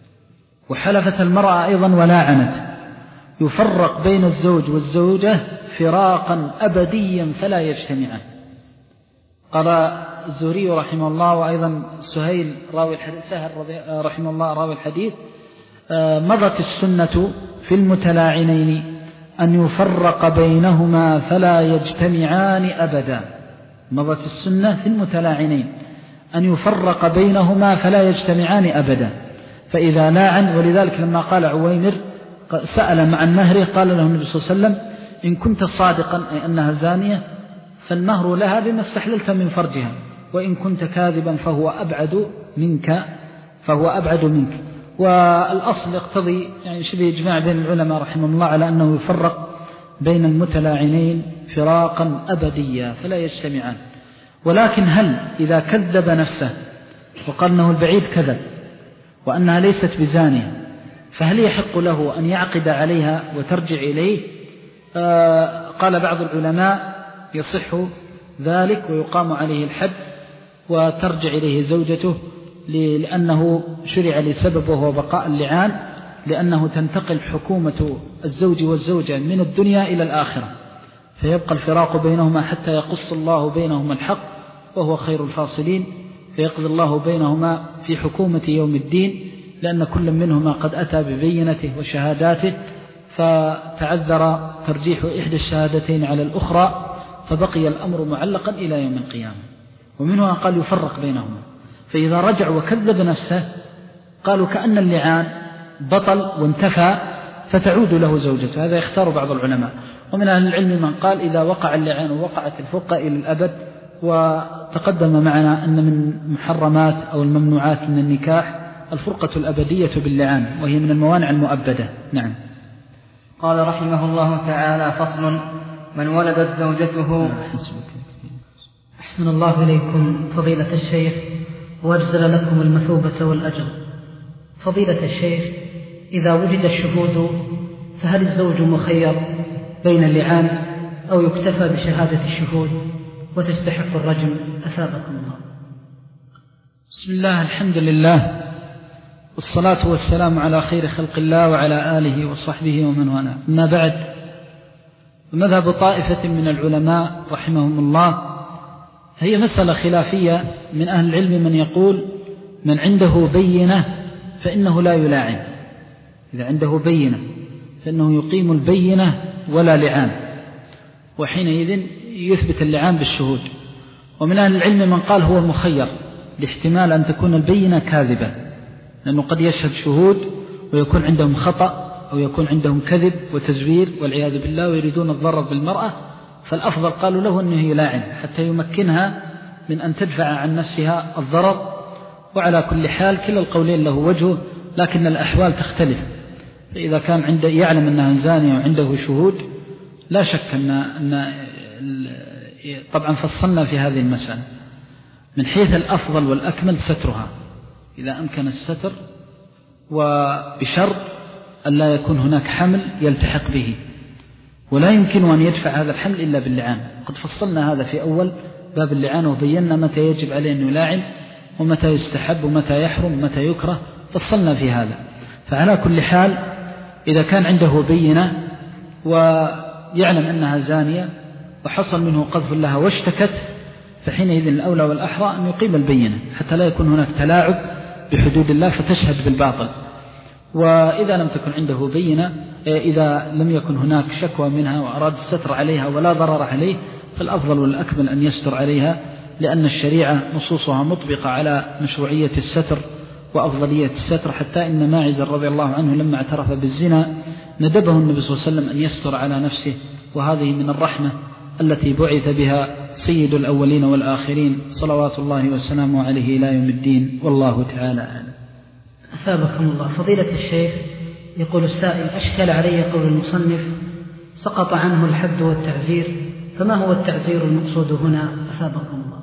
وحلفت المرأة أيضا ولاعنت، يفرق بين الزوج والزوجة فراقا أبديا فلا يجتمعان. قال الزهري رحمه الله وأيضا سهيل راوي الحديث سهل رحمه الله راوي الحديث مضت السنة في المتلاعنين أن يفرق بينهما فلا يجتمعان أبدا. مضت السنة في المتلاعنين أن يفرق بينهما فلا يجتمعان أبدا. فإذا لاعن، ولذلك لما قال عويمر سأل مع المهر قال له النبي صلى الله عليه وسلم إن كنت صادقا أي أنها زانية فالمهر لها بما استحللت من فرجها، وإن كنت كاذبا فهو أبعد منك فهو أبعد منك. والأصل يقتضي يعني شبه إجماع بين العلماء رحمه الله على أنه يفرق بين المتلاعنين فراقا أبديا فلا يجتمعان. ولكن هل إذا كذب نفسه وقال أنه البعيد كذب وأنها ليست بزانية فهل يحق له أن يعقد عليها وترجع إليه؟ آه قال بعض العلماء يصح ذلك ويقام عليه الحد وترجع إليه زوجته، لأنه شرع لسبب وهو بقاء اللعان، لأنه تنتقل حكومة الزوج والزوجة من الدنيا إلى الآخرة، فيبقى الفراق بينهما حتى يقص الله بينهما الحق وهو خير الفاصلين، فيقضي الله بينهما في حكومة يوم الدين، لأن كل منهما قد أتى ببينته وشهاداته، فتعذر ترجيح إحدى الشهادتين على الأخرى فبقي الأمر معلقا إلى يوم القيامة. ومنها قال يفرق بينهما، فإذا رجع وكذب نفسه قالوا كأن اللعان بطل وانتفى فتعود له زوجته. هذا يختار بعض العلماء. ومن أهل العلم من قال إذا وقع اللعان ووقعت الفرقة إلى الأبد. وتقدم معنا أن من محرمات أو الممنوعات من النكاح الفرقة الأبدية باللعان، وهي من الموانع المؤبدة. نعم. قال رحمه الله تعالى: فصل: من ولدت زوجته. أحسن الله إليكم فضيلة الشيخ وأجزل لكم المثوبة والأجر. فضيلة الشيخ، إذا وجد الشهود فهل الزوج مخير بين اللعان أو يكتفى بشهادة الشهود وتستحق الرجم؟ أثابكم الله. بسم الله، الحمد لله، والصلاة والسلام على خير خلق الله وعلى آله وصحبه ومن والاه. أما بعد، مذهب طائفة من العلماء رحمهم الله هي مسألة خلافية. من أهل العلم من يقول من عنده بينة فإنه لا يلاعن، إذا عنده بينة فإنه يقيم البينة ولا لعان، وحينئذ يثبت اللعان بالشهود. ومن أهل العلم من قال هو مخير لاحتمال أن تكون البينة كاذبة، لأنه قد يشهد شهود ويكون عندهم خطأ أو يكون عندهم كذب وتزوير والعياذ بالله ويريدون الضرر بالمرأة، فالأفضل قالوا له أنه يلاعن حتى يمكنها من أن تدفع عن نفسها الضرر. وعلى كل حال كلا القولين له وجهه، لكن الأحوال تختلف. فإذا كان عنده يعلم أنها زانية وعنده شهود لا شك أن, أن طبعا فصلنا في هذه المسألة من حيث الأفضل والأكمل سترها إذا أمكن الستر، وبشرط أن لا يكون هناك حمل يلتحق به، ولا يمكن أن يدفع هذا الحمل إلا باللعان. قد فصلنا هذا في أول باب اللعان وبينا متى يجب عليه أن يلاعن ومتى يستحب ومتى يحرم ومتى يكره، فصلنا في هذا. فعلى كل حال إذا كان عنده بينة ويعلم أنها زانية وحصل منه قذف لها واشتكت، فحينئذ الأولى والأحرى أن يقيم البينة حتى لا يكون هناك تلاعب بحدود الله فتشهد بالباطل. وإذا لم تكن عنده بينة، إذا لم يكن هناك شكوى منها وأراد الستر عليها ولا ضرر عليه، فالأفضل والأكمل أن يستر عليها، لأن الشريعة نصوصها مطبقة على مشروعية الستر وأفضلية الستر. حتى إن ماعز رضي الله عنه لما اعترف بالزنا ندبه النبي صلى الله عليه وسلم أن يستر على نفسه، وهذه من الرحمة التي بعث بها سيد الأولين والآخرين صلوات الله وسلامه عليه إلى يوم الدين، والله تعالى أعلم. أثابكم الله. فضيلة الشيخ، يقول السائل: أشكل علي قول المصنف سقط عنه الحد والتعزير، فما هو التعزير المقصود هنا؟ أثابكم الله.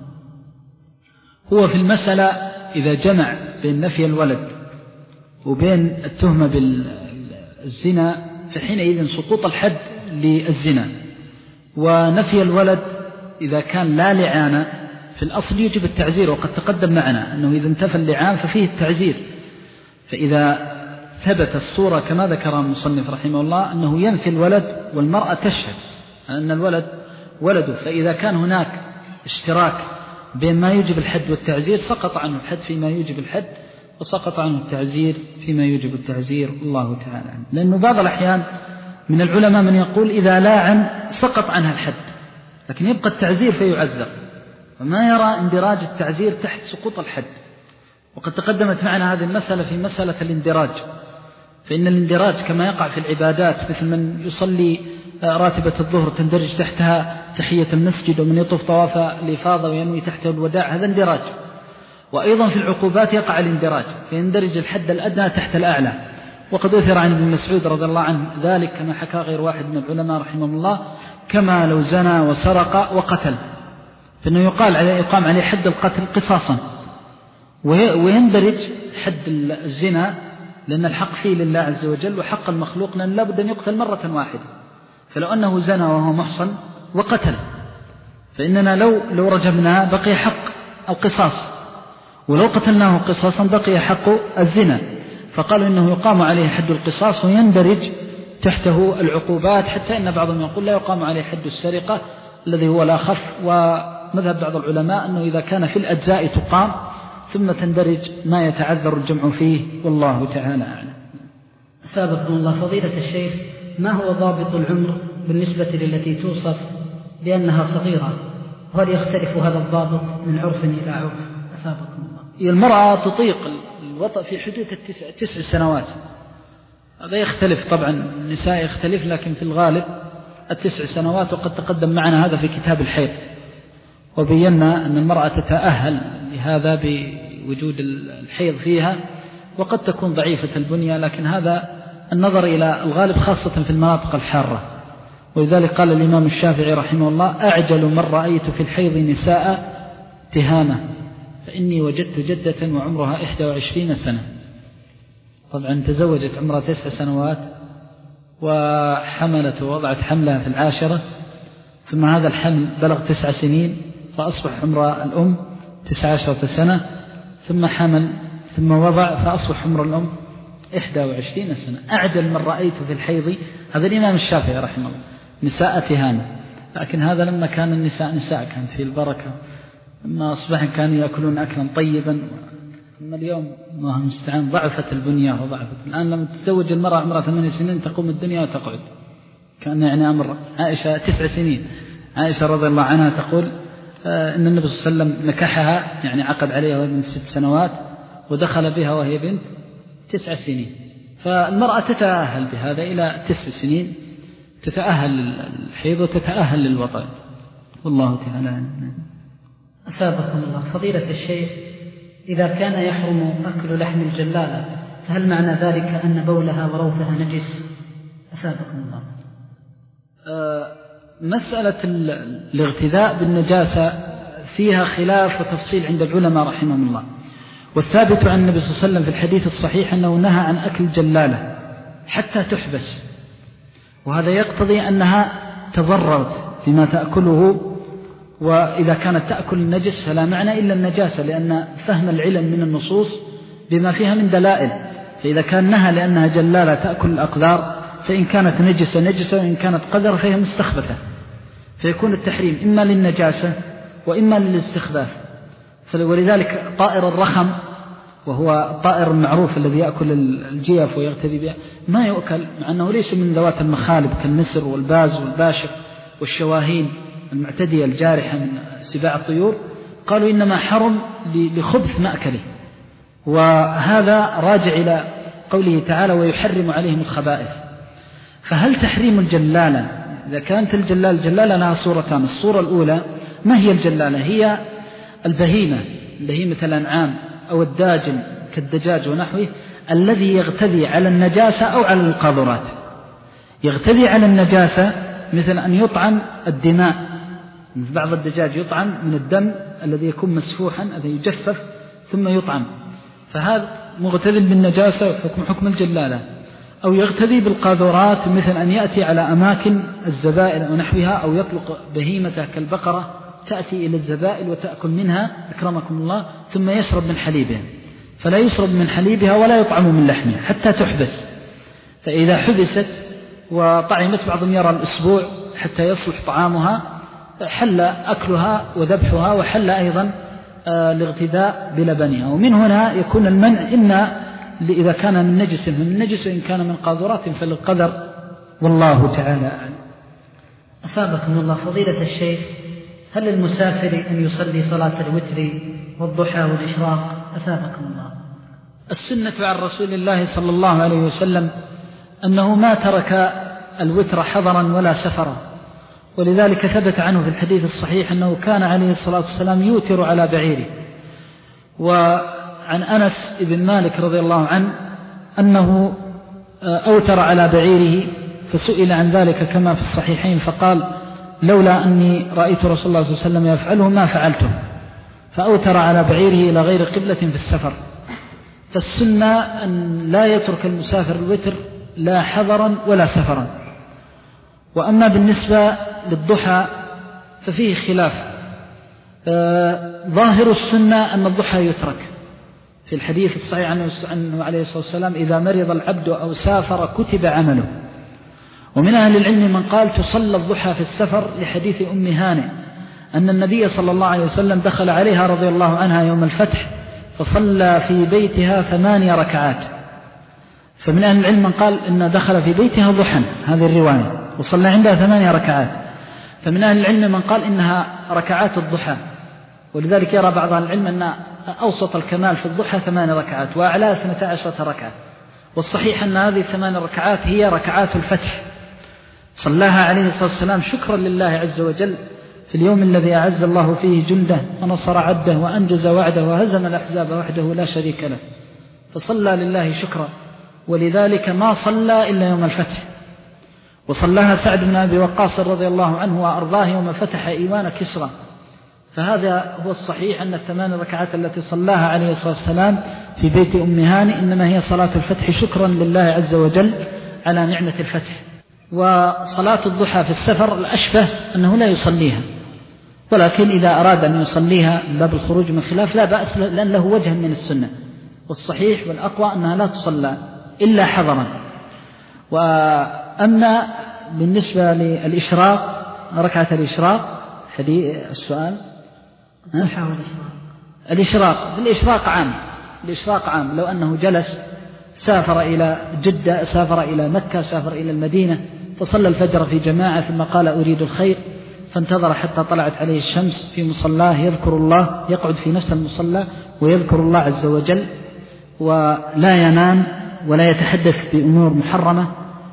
هو في المسألة إذا جمع بين نفي الولد وبين التهمة بالزنا فحينئذ سقوط الحد للزنا، ونفي الولد إذا كان لا لعان في الأصل يجب التعزير، وقد تقدم معنا أنه إذا انتفى اللعان ففيه التعزير. فإذا ثبت الصورة كما ذكر المصنف رحمه الله أنه ينفي الولد والمرأة تشهد أن الولد ولده، فإذا كان هناك اشتراك بين ما يوجب الحد والتعزير سقط عنه الحد فيما يوجب الحد، وسقط عنه التعزير فيما يوجب التعزير، الله تعالى عنه. لأنه بعض الأحيان من العلماء من يقول إذا لاعن سقط عنها الحد لكن يبقى التعزير فيعزر، وما يرى اندراج التعزير تحت سقوط الحد. وقد تقدمت معنا هذه المسألة في مسألة الاندراج، فإن الاندراج كما يقع في العبادات، مثل من يصلي راتبة الظهر تندرج تحتها تحية المسجد، ومن يطوف طواف الإفاضة وينوي تحته الوداع، هذا اندراج. وأيضا في العقوبات يقع الاندراج، فيندرج الحد الأدنى تحت الأعلى. وقد أثر عن ابن مسعود رضي الله عنه ذلك كما حكى غير واحد من العلماء رحمه الله، كما لو زنى وسرق وقتل، فإنه يقال عليه يقام عليه حد القتل قصاصا، ويندرج حد الزنا لأن الحق فيه لله عز وجل، وحق المخلوق لأن لا بد أن يقتل مرة واحدة. فلو أنه زنى وهو محصن وقتل فإننا لو لو رجمناه بقي حق القصاص، ولو قتلناه قصاصا بقي حق الزنا. فقالوا إنه يقام عليه حد القصاص ويندرج تحته العقوبات، حتى إن بعضهم يقول لا يقام عليه حد السرقة الذي هو الأخف. ومذهب بعض العلماء أنه إذا كان في الأجزاء تقام ثم تندرج ما يتعذر الجمع فيه، والله تعالى أعلم. أثابكم الله. فضيلة الشيخ، ما هو ضابط العمر بالنسبة للتي توصف بأنها صغيرة؟ وهل يختلف هذا الضابط من عرف إلى عرف؟ أثابكم الله. المرأة تطيق الوطأ في حدود التسع تسع سنوات، هذا يختلف طبعا، النساء يختلف، لكن في الغالب التسع سنوات. وقد تقدم معنا هذا في كتاب الحيض، وبينا أن المرأة تتأهل لهذا بوجود الحيض فيها، وقد تكون ضعيفة البنية، لكن هذا النظر إلى الغالب خاصة في المناطق الحارة. ولذلك قال الإمام الشافعي رحمه الله: أعجل من رأيت في الحيض نساء تهامة، فإني وجدت جدة وعمرها إحدى وعشرين سنة. طبعا تزوجت عمرها تسع سنوات وحملت ووضعت حملها في العاشرة، ثم هذا الحمل بلغ تسع سنين فأصبح عمر الأم تسع عشرة سنة، ثم حمل ثم وضع فأصبح عمر الأم إحدى وعشرين سنة. أعجل من رأيت في الحيض، هذا الإمام الشافعي رحمه الله، نساء تهامة. لكن هذا لما كان النساء نساء كانت في البركة، لما أصبح كانوا يأكلون أكلا طيبا. أما اليوم الله المستعان ضعفت البنية وضعفت. الآن لما تتزوج المرأة عمرها ثمان سنين تقوم الدنيا وتقعد، كان يعني أمر. عائشة تسع سنين، عائشة رضي الله عنها تقول آه إن النبي صلى الله عليه وسلم نكحها، يعني عقد عليها وهي بنت ست سنوات، ودخل بها وهي بنت تسع سنين. فالمرأة تتأهل بهذا إلى تسع سنين، تتأهل للحيض وتتأهل للوطن، والله تعالى عنه. أثابكم الله. فضيلة الشيخ، إذا كان يحرم أكل لحم الجلالة فهل معنى ذلك أن بولها وروثها نجس؟ أثابكم الله. أه مسألة الاغتذاء بالنجاسة فيها خلاف وتفصيل عند العلماء رحمهم الله، والثابت عن النبي صلى الله عليه وسلم في الحديث الصحيح أنه نهى عن أكل الجلالة حتى تحبس، وهذا يقتضي أنها تضررت بما تأكله، وإذا كانت تأكل النجس فلا معنى إلا النجاسة، لأن فهم العلم من النصوص بما فيها من دلائل. فإذا كان نهى لأنها جلالة تأكل الأقذار، فإن كانت نجسة نجسة، وإن كانت قذر فهي مستخبثة، فيكون التحريم إما للنجاسة وإما للاستخفاف. ولذلك طائر الرخم، وهو الطائر المعروف الذي يأكل الجيف ويغتذي بها، ما يؤكل، مع أنه ليس من ذوات المخالب كالنسر والباز والباشق والشواهين المعتدية الجارحة من سباع الطيور، قالوا إنما حرم لخبث مأكله، وهذا راجع إلى قوله تعالى ويحرم عليهم الخبائث. فهل تحريم الجلالة، إذا كانت الجلالة الجلالة لها صورتان، الصورة الأولى ما هي الجلالة؟ هي البهيمة، بهيمة الأنعام أو الداجن كالدجاج ونحوه، الذي يغتذي على النجاسة أو على القاذورات. يغتذي على النجاسة مثل أن يطعم الدماء، بعض الدجاج يطعم من الدم الذي يكون مسفوحا، الذي يجفف ثم يطعم، فهذا مغتذي بالنجاسة حكم حكم الجلالة. أو يغتذي بالقاذورات مثل أن يأتي على أماكن الزبائل ونحوها، أو يطلق بهيمته كالبقرة تأتي إلى الزبائل وتأكل منها أكرمكم الله، ثم يشرب من حليبها، فلا يشرب من حليبها ولا يطعم من لحمها حتى تحبس. فإذا حبست وطعمت، بعضهم يرى الأسبوع حتى يصلح طعامها، حل أكلها وذبحها، وحل أيضا الاغتذاء بلبنها. ومن هنا يكون المنع إما إذا كان من نجس فمن نجس، وإن كان من قاذورات فللقذر، والله تعالى أعلم. أثابكم الله. فضيلة الشيخ، هل للمسافر أن يصلي صلاة الوتر والضحى والإشراق؟ أثابكم الله. السنة عن رسول الله صلى الله عليه وسلم أنه ما ترك الوتر حضرا ولا سفرا، ولذلك ثبت عنه في الحديث الصحيح أنه كان عليه الصلاة والسلام يوتر على بعيره. وعن أنس بن مالك رضي الله عنه أنه أوتر على بعيره، فسئل عن ذلك كما في الصحيحين فقال لولا أني رأيت رسول الله صلى الله عليه وسلم يفعله ما فعلته، فأوتر على بعيره إلى غير قبلة في السفر. فالسنة أن لا يترك المسافر الوتر لا حضرا ولا سفرا. وأما بالنسبة للضحى ففيه خلاف. آه ظاهر السنة أن الضحى يترك، في الحديث الصحيح عنه عليه الصلاة والسلام إذا مرض العبد أو سافر كتب عمله. ومن أهل العلم من قال تصلى الضحى في السفر، لحديث أم هانئ أن النبي صلى الله عليه وسلم دخل عليها رضي الله عنها يوم الفتح فصلى في بيتها ثمانية ركعات. فمن أهل العلم من قال إن دخل في بيتها ضحى، هذه الرواية، وصلى عندها ثمانية ركعات. فمن أهل العلم من قال إنها ركعات الضحى، ولذلك يرى بعض أهل العلم أن أوسط الكمال في الضحى ثمان ركعات وأعلى اثنتا عشرة ركعة. والصحيح أن هذه الثمان ركعات هي ركعات الفتح، صلاها عليه الصلاة والسلام شكرا لله عز وجل في اليوم الذي أعز الله فيه جنده ونصر عبده وأنجز وعده وهزم الأحزاب وحده لا شريك له، فصلى لله شكرا، ولذلك ما صلى إلا يوم الفتح. وصلاها سعد بن أبي وقاص رضي الله عنه وأرضاه يوم فتح إيوان كسرى. فهذا هو الصحيح أن الثمان ركعات التي صلاها عليه الصلاة والسلام في بيت أم هانئ إنما هي صلاة الفتح شكرا لله عز وجل على نعمة الفتح. وصلاة الضحى في السفر الأشبه أنه لا يصليها، ولكن إذا أراد أن يصليها من باب الخروج من خلاف لا بأس، لأن له وجه من السنة. والصحيح والأقوى أنها لا تصلى إلا حضرا. وأما بالنسبة للإشراق، ركعة الإشراق، حديث السؤال الإشراق، الإشراق عام، الإشراق عام. لو أنه جلس سافر إلى جدة، سافر إلى مكة، سافر إلى المدينة، فصلى الفجر في جماعة ثم قال أريد الخير، فانتظر حتى طلعت عليه الشمس في مصلاه يذكر الله، يقعد في نفس المصلى ويذكر الله عز وجل ولا ينام ولا يتحدث بأمور محرمة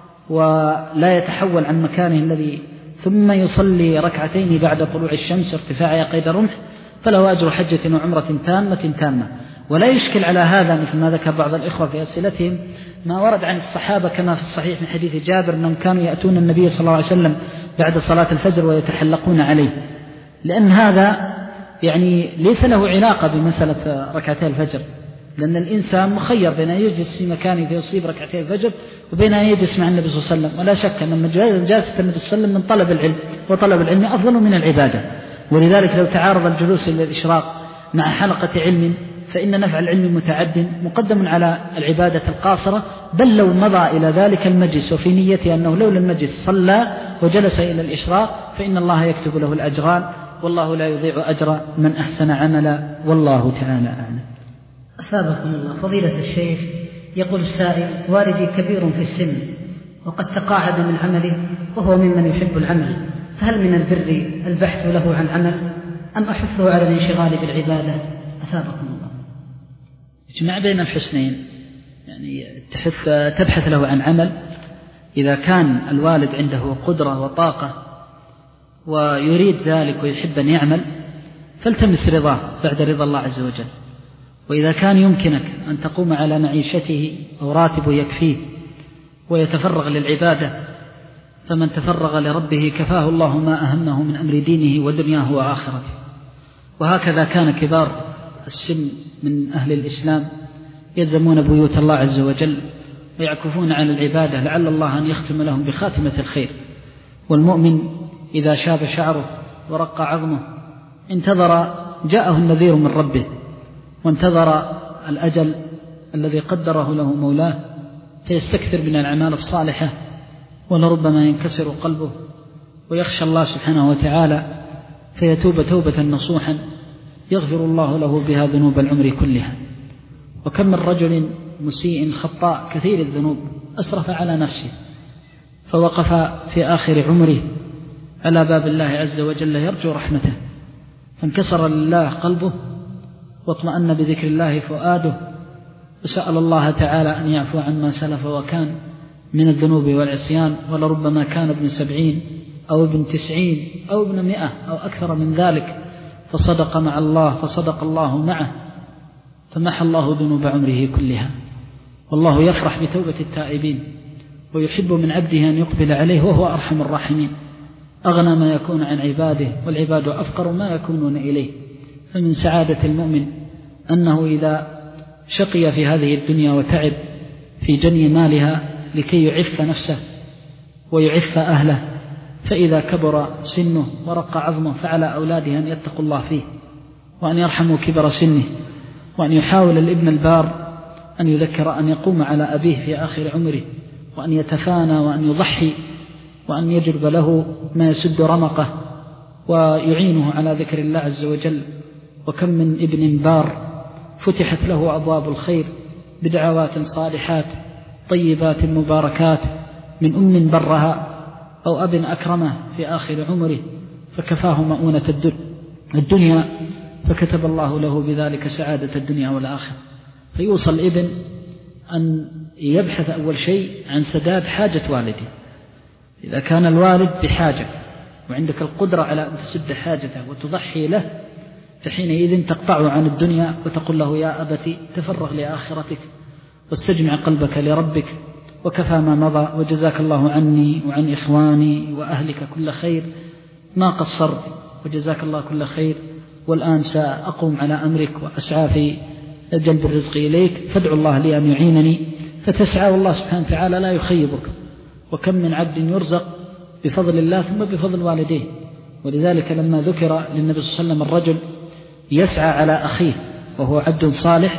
ولا يتحول عن مكانه الذي ثم يصلي ركعتين بعد طلوع الشمس ارتفاعها قيد رمح فله أجر حجة وعمرة تامة تامة. ولا يشكل على هذا مثل ما ذكر بعض الإخوة في أسئلتهم ما ورد عن الصحابة كما في الصحيح من حديث جابر أنهم كانوا يأتون النبي صلى الله عليه وسلم بعد صلاة الفجر ويتحلقون عليه، لأن هذا يعني ليس له علاقة بمسألة ركعتي الفجر، لأن الإنسان مخير بين أن يجلس في مكانه فيصيب ركعتي الفجر وبين أن يجلس مع النبي صلى الله عليه وسلم. ولا شك أن مجالسة النبي صلى الله عليه وسلم من طلب العلم، وطلب العلم أفضل من العبادة. ولذلك لو تعارض الجلوس إلى الإشراق مع حلقة علم فإن نفع العلم متعد مقدم على العبادة القاصرة، بل لو مضى إلى ذلك المجلس وفي نيته أنه لولا المجلس صلى وجلس إلى الإشراق فإن الله يكتب له الأجران، والله لا يضيع أجر من أحسن عملا، والله تعالى أعلم. أثابكم الله. فضيلة الشيخ، يقول السائل: والدي كبير في السن وقد تقاعد من عمله وهو ممن يحب العمل، فهل من البر البحث له عن عمل أم أحثه على الانشغال بالعبادة؟ أثابكم الله. اجمع بين الحسنين، يعني تبحث له عن عمل إذا كان الوالد عنده قدرة وطاقة ويريد ذلك ويحب أن يعمل فالتمس رضاه بعد رضا الله عز وجل. وإذا كان يمكنك أن تقوم على معيشته أو راتبه يكفيه ويتفرغ للعبادة فمن تفرغ لربه كفاه الله ما أهمه من أمر دينه ودنياه وآخرته. وهكذا كان كبار السن من أهل الإسلام يلزمون بيوت الله عز وجل ويعكفون على العبادة لعل الله أن يختم لهم بخاتمة الخير. والمؤمن إذا شاب شعره ورق عظمه انتظر جاءه النذير من ربه وانتظر الأجل الذي قدره له مولاه فيستكثر من الأعمال الصالحة، ولربما ينكسر قلبه ويخشى الله سبحانه وتعالى فيتوب توبة نصوحا يغفر الله له بها ذنوب العمر كلها. وكم من رجل مسيء خطاء كثير الذنوب أسرف على نفسه فوقف في آخر عمره على باب الله عز وجل يرجو رحمته فانكسر لله قلبه واطمأن بذكر الله فؤاده وسأل الله تعالى أن يعفو عما سلف وكان من الذنوب والعصيان. ولربما كان ابن سبعين أو ابن تسعين أو ابن مئة أو أكثر من ذلك فصدق مع الله فصدق الله معه فمحى الله ذنوب عمره كلها. والله يفرح بتوبة التائبين ويحب من عبده أن يقبل عليه وهو أرحم الراحمين. أغنى ما يكون عن عباده والعباد أفقر ما يكونون إليه. فمن سعادة المؤمن أنه إذا شقي في هذه الدنيا وتعب في جني مالها لكي يعف نفسه ويعف أهله فإذا كبر سنه ورق عظمه فعلى أولاده أن يتقوا الله فيه وأن يرحموا كبر سنه، وأن يحاول الابن البار أن يذكر أن يقوم على أبيه في آخر عمره وأن يتفانى وأن يضحي وأن يجلب له ما يسد رمقه ويعينه على ذكر الله عز وجل. وكم من ابن بار فتحت له أبواب الخير بدعوات صالحات طيبات مباركات من أم برها أو أب أكرمه في آخر عمره فكفاه مؤونة الدنيا فكتب الله له بذلك سعادة الدنيا والآخرة. فيوصل الابن أن يبحث أول شيء عن سداد حاجة والده. إذا كان الوالد بحاجة وعندك القدرة على أن تسد حاجته وتضحي له فحينئذ تقطعه عن الدنيا وتقول له: يا أبتي تفرغ لآخرتك واستجمع قلبك لربك وكفى ما مضى وجزاك الله عني وعن إخواني وأهلك كل خير ما قصرت وجزاك الله كل خير، والآن سأقوم على أمرك وأسعى في جلب الرزق إليك فادعو الله لي أن يعينني فتسعى والله سبحانه وتعالى لا يخيبك. وكم من عبد يرزق بفضل الله ثم بفضل والديه. ولذلك لما ذكر للنبي صلى الله عليه وسلم الرجل يسعى على أخيه وهو عبد صالح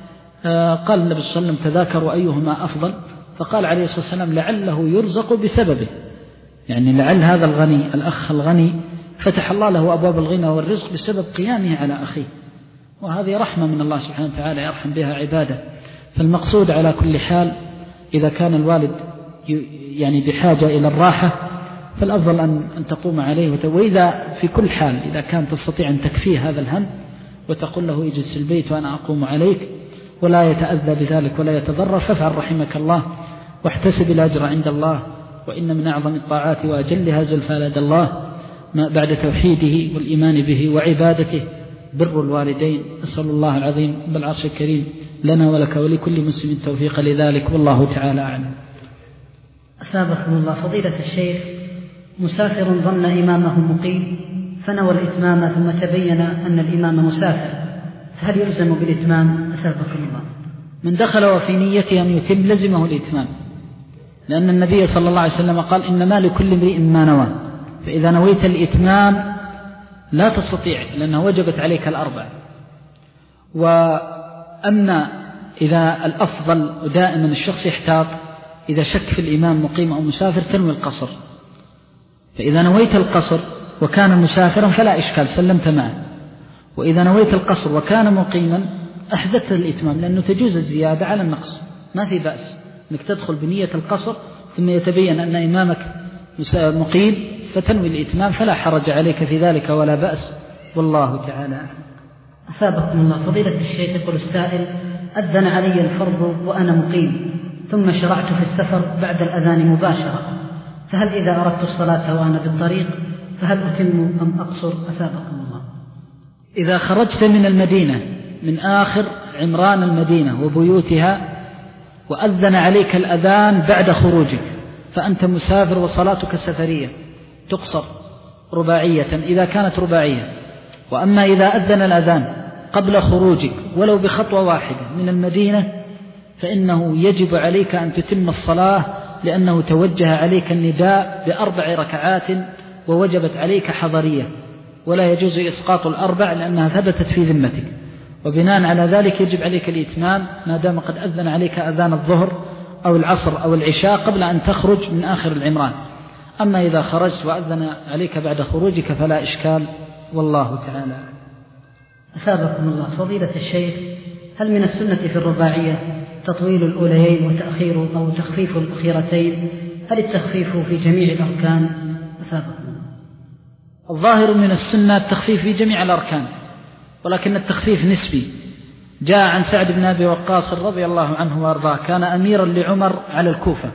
قال النبي صلى الله عليه وسلم: تذاكروا أيهما أفضل؟ فقال عليه الصلاة والسلام: لعله يرزق بسببه، يعني لعل هذا الغني الأخ الغني فتح الله له أبواب الغنى والرزق بسبب قيامه على أخيه، وهذه رحمة من الله سبحانه وتعالى يرحم بها عباده. فالمقصود على كل حال إذا كان الوالد يعني بحاجة إلى الراحة فالأفضل أن تقوم عليه، وإذا في كل حال إذا كان تستطيع أن تكفيه هذا الهم وتقول له: اجلس في البيت وأنا أقوم عليك، ولا يتأذى بذلك ولا يتضرر، فافعل رحمك الله واحتسب الأجر عند الله. وإن من أعظم الطاعات وأجلها زلفى لدى الله ما بعد توحيده والإيمان به وعبادته بر الوالدين. أسأل الله العظيم بالعرش الكريم لنا ولك ولكل مسلم التوفيق لذلك، والله تعالى أعلم. أثابكم الله. فضيلة الشيخ، مسافر ظن إمامه مقيم فنوى الإتمام ثم تبين أن الإمام مسافر، فهل يلزم بالإتمام؟ أثابكم الله. من دخل وفي نيته أن يتم لزمه الإتمام، لأن النبي صلى الله عليه وسلم قال إنما لكل امرئ ما نوى، فإذا نويت الإتمام لا تستطيع لأنها وجبت عليك الأربع. وأما إذا الأفضل ودائما الشخص يحتاط إذا شك في الإمام مقيم أو مسافر تنوي القصر، فإذا نويت القصر وكان مسافرا فلا إشكال سلمت معه، وإذا نويت القصر وكان مقيما أحدثت الإتمام، لأنه تجوز الزيادة على النقص، ما في بأس أنك تدخل بنية القصر ثم يتبين أن إمامك مقيم فتنوي الإتمام، فلا حرج عليك في ذلك ولا بأس، والله تعالى. أثابكم الله. فضيلة الشيخ، يقول السائل: أذن علي الفرض وأنا مقيم ثم شرعت في السفر بعد الأذان مباشرة، فهل إذا أردت الصلاة وأنا بالطريق فهل أتم أم أقصر؟ أثابكم الله. إذا خرجت من المدينة من آخر عمران المدينة وبيوتها وأذن عليك الأذان بعد خروجك فأنت مسافر وصلاتك سفرية تقصر رباعية إذا كانت رباعية. وأما إذا أذن الأذان قبل خروجك ولو بخطوة واحدة من المدينة فإنه يجب عليك أن تتم الصلاة، لأنه توجه عليك النداء بأربع ركعات ووجبت عليك حضرية، ولا يجوز إسقاط الأربع لأنها ثبتت في ذمتك، وبناء على ذلك يجب عليك الإتمام ما دام قد أذن عليك أذان الظهر أو العصر أو العشاء قبل أن تخرج من آخر العمران. أما إذا خرجت وأذن عليك بعد خروجك فلا إشكال، والله تعالى. أثابكم الله. فضيلة الشيخ، هل من السنة في الرباعية تطويل الأوليين وتأخير أو تخفيف الأخيرتين؟ هل التخفيف في جميع الأركان؟ أثابكم الله. الظاهر من السنة التخفيف في جميع الأركان، ولكن التخفيف نسبي. جاء عن سعد بن أبي وقاص رضي الله عنه وارضاه، كان أميرا لعمر على الكوفة،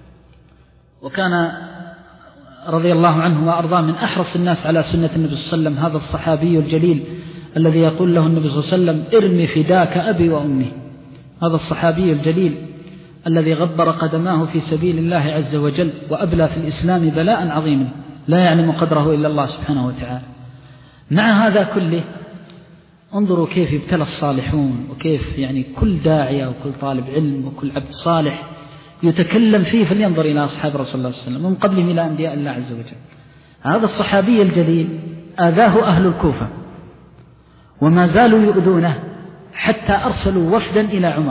وكان رضي الله عنه وأرضاه من أحرص الناس على سنة النبي صلى الله عليه وسلم. هذا الصحابي الجليل الذي يقول له النبي صلى الله عليه وسلم: ارمي فداك أبي وأمي. هذا الصحابي الجليل الذي غبر قدماه في سبيل الله عز وجل وأبلى في الإسلام بلاء عظيما لا يعلم قدره إلا الله سبحانه وتعالى. مع هذا كله انظروا كيف ابتلى الصالحون، وكيف يعني كل داعية وكل طالب علم وكل عبد صالح يتكلم فيه فلينظر إلى أصحاب رسول الله صلى الله عليه وسلم ومن قبلهم إلى أنبياء الله عز وجل. هذا الصحابي الجليل آذاه أهل الكوفة وما زالوا يؤذونه حتى أرسلوا وفدا إلى عمر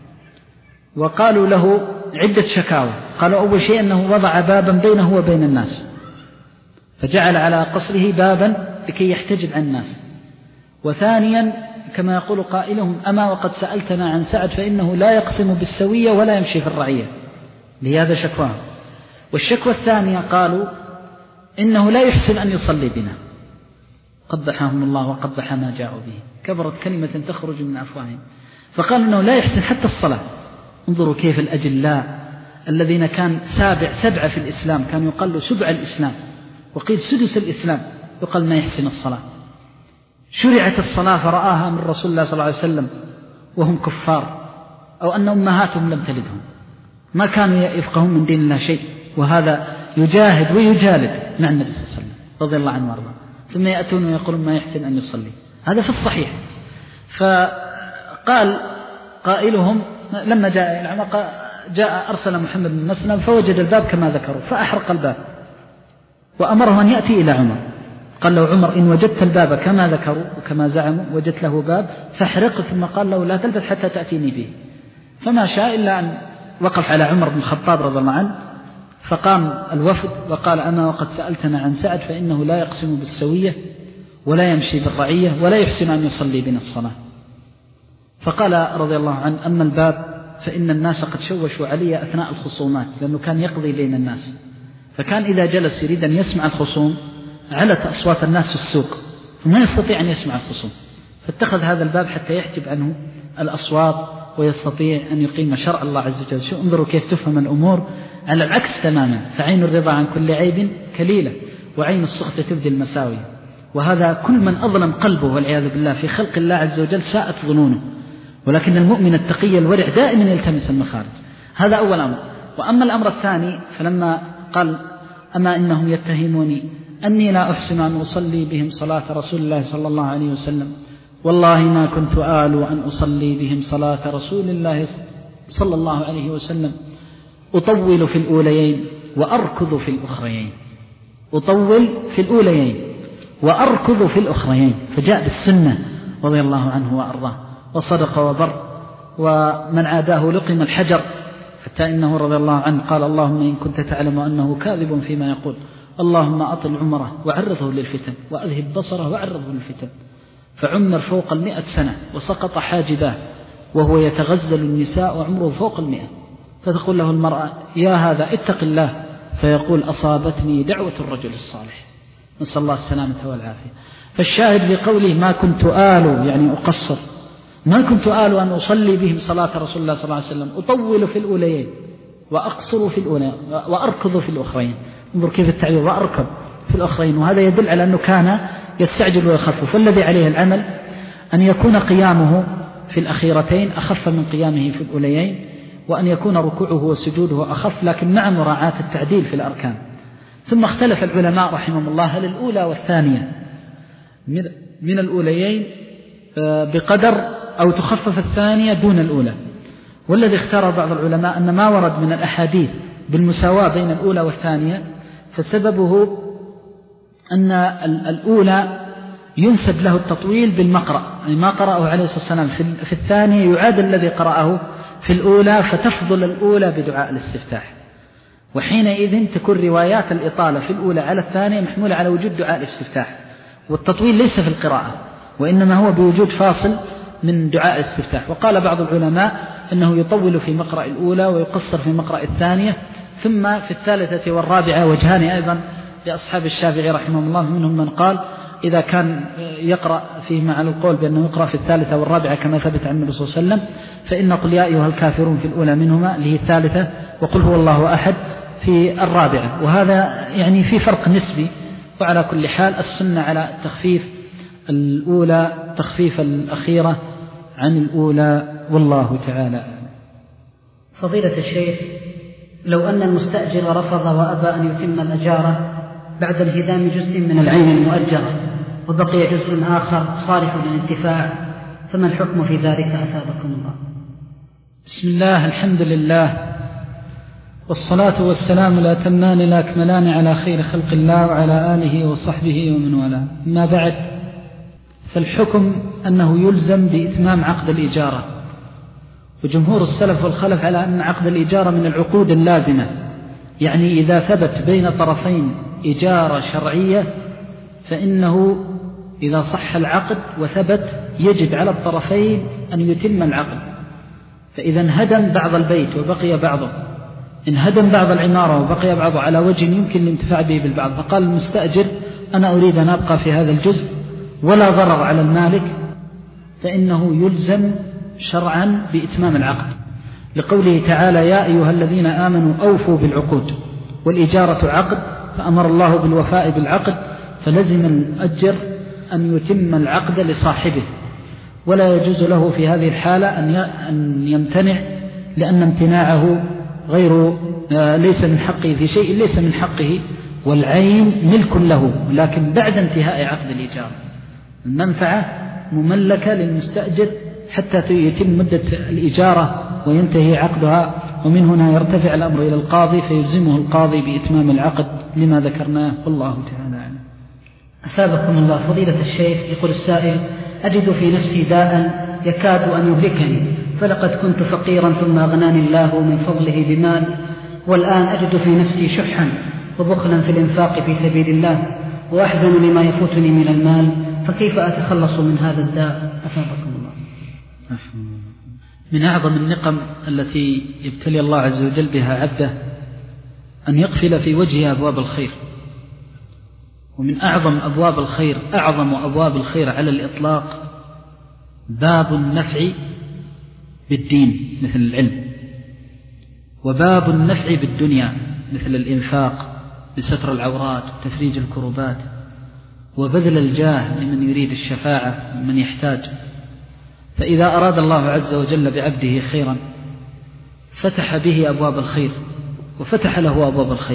وقالوا له عدة شكاوى. قالوا أول شيء أنه وضع بابا بينه وبين الناس، فجعل على قصره بابا لكي يحتجب عن الناس. وثانيا كما يقول قائلهم: أما وقد سألتنا عن سعد فإنه لا يقسم بالسوية ولا يمشي في الرعية، لهذا شكواه. والشكوى الثانية قالوا إنه لا يحسن أن يصلي بنا، قبحهم الله وقبح ما جاءوا به، كبرت كلمة تخرج من أفواههم، فقالوا إنه لا يحسن حتى الصلاة. انظروا كيف الأجلاء الذين كان سابع سبعة في الإسلام، كان يقال سبع الإسلام وقيل سدس الإسلام، يقال ما يحسن الصلاة. شرعت الصلاة فرآها من رسول الله صلى الله عليه وسلم وهم كفار، أو أن أمهاتهم لم تلدهم، ما كانوا يفقهون من دين الله شيء، وهذا يجاهد ويجالد مع النبي صلى الله عليه وسلم رضي الله عنه وارضاه، ثم يأتون ويقولون ما يحسن أن يصلي. هذا في الصحيح. فقال قائلهم لما جاء العمر جاء أرسل محمد بن مسلم فوجد الباب كما ذكروا فأحرق الباب وأمره أن يأتي إلى عمر. قال له عمر: إن وجدت الباب كما ذكروا وكما زعموا وجدت له باب فاحرقه. ثم قال له: لا تلبث حتى تأتيني به. فما شاء إلا أن وقف على عمر بن الخطاب رضي الله عنه، فقام الوفد وقال: أما وقد سألتنا عن سعد فإنه لا يقسم بالسوية ولا يمشي بالرعية ولا يحسن أن يصلي بنا الصلاة. فقال رضي الله عنه: أما الباب فإن الناس قد شوشوا علي أثناء الخصومات، لأنه كان يقضي بين الناس، فكان إذا جلس يريد أن يسمع الخصوم علت أصوات الناس في السوق فما يستطيع أن يسمع الخصوم، فاتخذ هذا الباب حتى يحجب عنه الأصوات ويستطيع أن يقيم شرع الله عز وجل. شو انظروا كيف تفهم الأمور على العكس تماما. فعين الرضا عن كل عيب كليلة، وعين السخط تبدي المساوي. وهذا كل من أظلم قلبه والعياذ بالله في خلق الله عز وجل ساءت ظنونه. ولكن المؤمن التقي الورع دائما يلتمس المخارج. هذا أول أمر. وأما الأمر الثاني فلما قال أما إنهم يتهموني أني لا أحسن أن أصلي بهم صلاة رسول الله صلى الله عليه وسلم، والله ما كنت آل أن أصلي بهم صلاة رسول الله صلى الله عليه وسلم، أطول في الأوليين وأركض في الأخريين. أطول في الأوليين وأركض في الأخريين. فجاء بالسنة رضي الله عنه وأرضاه، وصدق وبر، ومن عاداه لقم الحجر، حتى إنه رضي الله عنه قال اللهم إن كنت تعلم أنه كاذب فيما يقول اللهم أطل عمره وعرضه للفتن، وأذهب بصره وعرضه للفتن. فعمر فوق المئة سنة وسقط حاجباه وهو يتغزل النساء وعمره فوق المئة. فتقول له المرأة يا هذا اتق الله، فيقول أصابتني دعوة الرجل الصالح، نسأل الله السلامة والعافية. فالشاهد بقوله ما كنت آل يعني أقصر، ما كنت آل أن أصلي بهم صلاة رسول الله صلى الله عليه وسلم، أطول في الأوليين وأقصر في الأوليين وأركض في الأخرين. انظر كيف التعبير، وأركض في الأخرين. وهذا يدل على أنه كان يستعجل ويخفف. والذي عليه العمل أن يكون قيامه في الأخيرتين أخف من قيامه في الأوليين، وأن يكون ركوعه وسجوده أخف، لكن مع مراعاة التعديل في الأركان. ثم اختلف العلماء رحمهم الله هل الأولى والثانية من الأوليين بقدر أو تخفف الثانية دون الأولى. والذي اختار بعض العلماء أن ما ورد من الأحاديث بالمساواة بين الأولى والثانية فسببه أن الأولى ينسب له التطويل بالمقرأ، يعني ما قرأه عليه الصلاة والسلام في الثانية يعاد الذي قرأه في الأولى، فتفضل الأولى بدعاء الاستفتاح. وحينئذ تكون روايات الإطالة في الأولى على الثانية محمولة على وجود دعاء الاستفتاح، والتطويل ليس في القراءة وإنما هو بوجود فاصل من دعاء الاستفتاح. وقال بعض العلماء أنه يطول في مقرأ الأولى ويقصر في مقرأ الثانية. ثم في الثالثة والرابعة وجهان أيضا لأصحاب الشافعي رحمه الله، منهم من قال إذا كان يقرأ فيه على القول بأنه يقرأ في الثالثة والرابعة كما ثبت عن النبي صلى الله عليه وسلم، فإن قل يا أيها الكافرون في الأولى منهما اللي هي الثالثة، وقل هو الله أحد في الرابعة. وهذا يعني في فرق نسبي. وعلى كل حال السنة على تخفيف الأولى تخفيف الأخيرة عن الأولى، والله تعالى. فضيلة الشيخ، لو أن المستأجر رفض وأبى أن يتم الأجارة بعد انهدام جزء من العين المؤجرة وبقي جزء آخر صالح للانتفاع، فما الحكم في ذلك أثابكم الله؟ بسم الله، الحمد لله، والصلاة والسلام الأتمان الأكملان على خير خلق الله وعلى آله وصحبه ومن والاه. ما بعد، فالحكم أنه يلزم بإتمام عقد الإجارة. وجمهور السلف والخلف على أن عقد الإجارة من العقود اللازمة، يعني إذا ثبت بين طرفين إجارة شرعية فإنه إذا صح العقد وثبت يجب على الطرفين أن يتم العقد. فإذا انهدم بعض البيت وبقي بعضه، انهدم بعض العمارة وبقي بعضه على وجه يمكن الانتفاع به بالبعض، فقال المستأجر أنا أريد أن أبقى في هذا الجزء ولا ضرر على المالك، فإنه يلزم شرعا بإتمام العقد، لقوله تعالى يا أيها الذين آمنوا أوفوا بالعقود، والإجارة عقد فأمر الله بالوفاء بالعقد، فلزم الأجر أن يتم العقد لصاحبه، ولا يجوز له في هذه الحالة أن يمتنع، لأن امتناعه غير ليس من حقه في شيء ليس من حقه، والعين ملك له، لكن بعد انتهاء عقد الإجارة. المنفعة مملكة للمستأجر حتى يتم مدة الإجارة وينتهي عقدها، ومن هنا يرتفع الأمر إلى القاضي فيلزمه القاضي بإتمام العقد لما ذكرناه، والله تعالى أعلم. أثابكم الله. فضيلة الشيخ، يقول السائل أجد في نفسي داء يكاد أن يهلكني، فلقد كنت فقيرا ثم أغناني الله من فضله بمال، والآن أجد في نفسي شحا وبخلا في الإنفاق في سبيل الله، وأحزن لما يفوتني من المال، فكيف أتخلص من هذا الداء؟ أثابكم الله. من أعظم النقم التي يبتلي الله عز وجل بها عبده أن يقفل في وجهه أبواب الخير. ومن أعظم أبواب الخير أعظم أبواب الخير على الإطلاق باب النفع بالدين مثل العلم، وباب النفع بالدنيا مثل الإنفاق بستر العورات وتفريج الكروبات وبذل الجاه لمن يريد الشفاعة ومن يحتاج. فإذا أراد الله عز وجل بعبده خيرا فتح به أبواب الخير وفتح له أبواب الخير،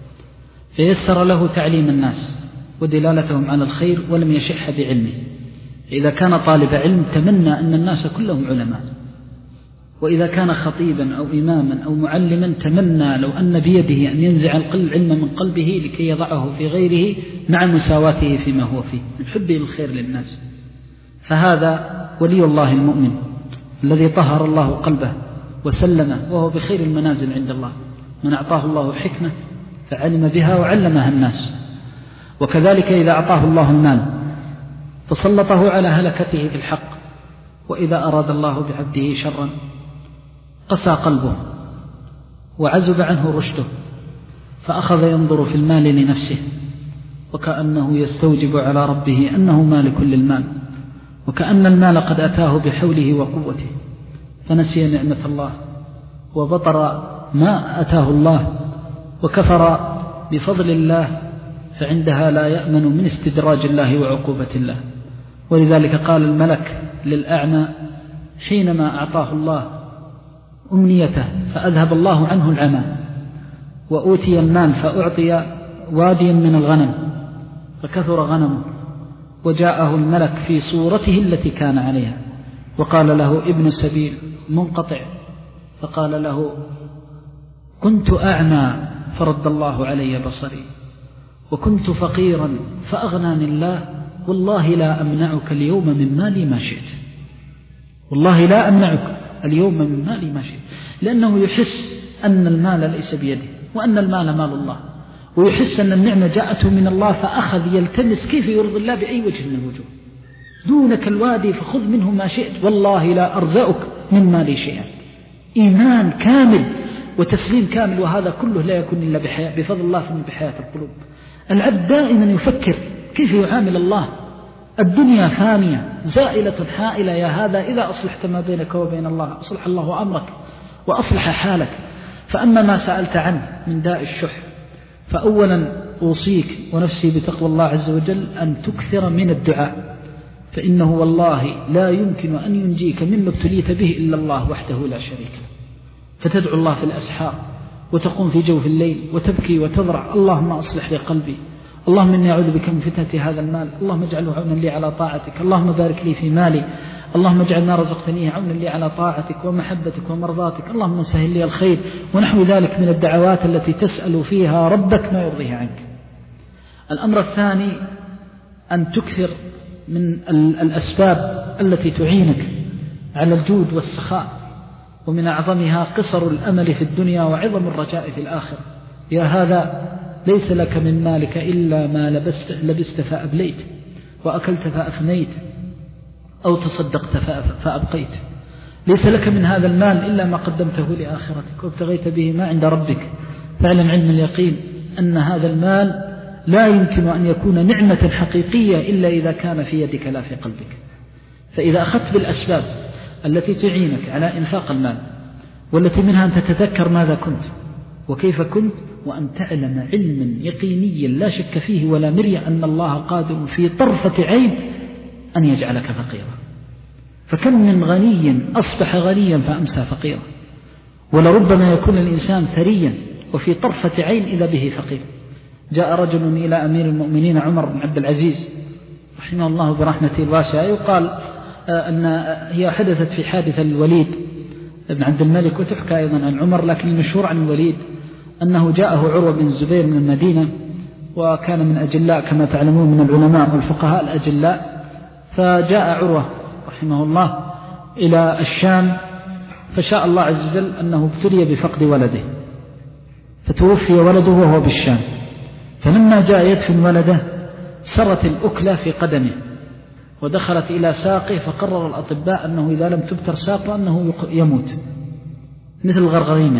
فيسر له تعليم الناس ودلالتهم على الخير ولم يشح بعلمه. إذا كان طالب علم تمنى أن الناس كلهم علماء، وإذا كان خطيبا أو إماما أو معلما تمنى لو أن بيده أن ينزع العلم من قلبه لكي يضعه في غيره مع مساواته فيما هو فيه من حبه الخير للناس. فهذا ولي الله المؤمن الذي طهر الله قلبه وسلمه، وهو بخير المنازل عند الله، من أعطاه الله حكمة فعلم بها وعلمها الناس. وكذلك إذا أعطاه الله المال فسلطه على هلكته في الحق، وإذا أراد الله بعبده شرا قسى قلبه وعزب عنه رشده، فأخذ ينظر في المال لنفسه وكأنه يستوجب على ربه أنه مالك للمال، وكأن المال قد أتاه بحوله وقوته، فنسي نعمة الله وبطر ما أتاه الله وكفر بفضل الله، فعندها لا يأمن من استدراج الله وعقوبة الله. ولذلك قال الملك للأعمى حينما أعطاه الله أمنيته فأذهب الله عنه العمى، وأوتي المال فأعطي واديا من الغنم فكثر غنمه، وجاءه الملك في صورته التي كان عليها وقال له ابن سبيل منقطع، فقال له كنت أعمى فرد الله علي بصري، وكنت فقيرا فأغناني الله، والله لا أمنعك اليوم من مالي ما شئت، والله لا أمنعك اليوم من مالي ما شئت. لأنه يحس أن المال ليس بيده وأن المال مال الله، ويحس أن النعمة جاءته من الله، فأخذ يلتمس كيف يرضي الله بأي وجه من الوجوه. دونك الوادي فخذ منه ما شئت، والله لا أرزقك من مالي شيئا. إيمان كامل وتسليم كامل، وهذا كله لا يكون إلا بحياة بفضل الله من بحياة القلوب. العبد دائما يفكر كيف يعامل الله. الدنيا فانية زائلة حائلة، يا هذا إذا أصلحت ما بينك وبين الله أصلح الله أمرك وأصلح حالك. فأما ما سألت عنه من داء الشح، فأولا أوصيك ونفسي بتقوى الله عز وجل أن تكثر من الدعاء، فإنه والله لا يمكن أن ينجيك مما ابتليت به إلا الله وحده لا شريك له. فتدعو الله في الأسحار وتقوم في جوف الليل وتبكي وتضرع اللهم أصلح لي قلبي، اللهم إني أعوذ بك من فتنة هذا المال، اللهم اجعله عونا لي على طاعتك، اللهم بارك لي في مالي، اللهم اجعل ما رزقتني عونا لي على طاعتك ومحبتك ومرضاتك، اللهم سهل لي الخير، ونحو ذلك من الدعوات التي تسأل فيها ربك ما يرضيه عنك. الأمر الثاني أن تكثر من الأسباب التي تعينك على الجود والسخاء، ومن أعظمها قصر الأمل في الدنيا وعظم الرجاء في الآخرة. يا هذا ليس لك من مالك إلا ما لبست, لبست فأبليت، وأكلت فأفنيت، أو تصدقت فأبقيت. ليس لك من هذا المال إلا ما قدمته لآخرتك وابتغيت به ما عند ربك. فاعلم علم اليقين أن هذا المال لا يمكن أن يكون نعمة حقيقية إلا إذا كان في يدك لا في قلبك. فإذا أخذت بالأسباب التي تعينك على إنفاق المال، والتي منها أن تتذكر ماذا كنت وكيف كنت، وأن تعلم علما يقينيا لا شك فيه ولا مرية أن الله قادر في طرفة عين أن يجعلك فقيرا. فكم من غني أصبح غنيا فأمسى فقيرا، ولربما يكون الإنسان ثريا وفي طرفة عين إذا به فقير. جاء رجل إلى أمير المؤمنين عمر بن عبد العزيز رحمه الله برحمته الواسعة، يقال أن هي حدثت في حادثة الوليد بن عبد الملك، وتحكى أيضا عن عمر، لكن المشهور عن الوليد أنه جاءه عروة بن الزبير من المدينة، وكان من أجلاء كما تعلمون من العلماء والفقهاء الأجلاء. فجاء عروة رحمه الله إلى الشام، فشاء الله عز وجل أنه ابتلي بفقد ولده، فتوفي ولده وهو بالشام. فلما جاء يدفن ولده سرت الأكلة في قدمه ودخلت إلى ساقه، فقرر الأطباء أنه إذا لم تبتر ساقه أنه يموت مثل الغرغرينة،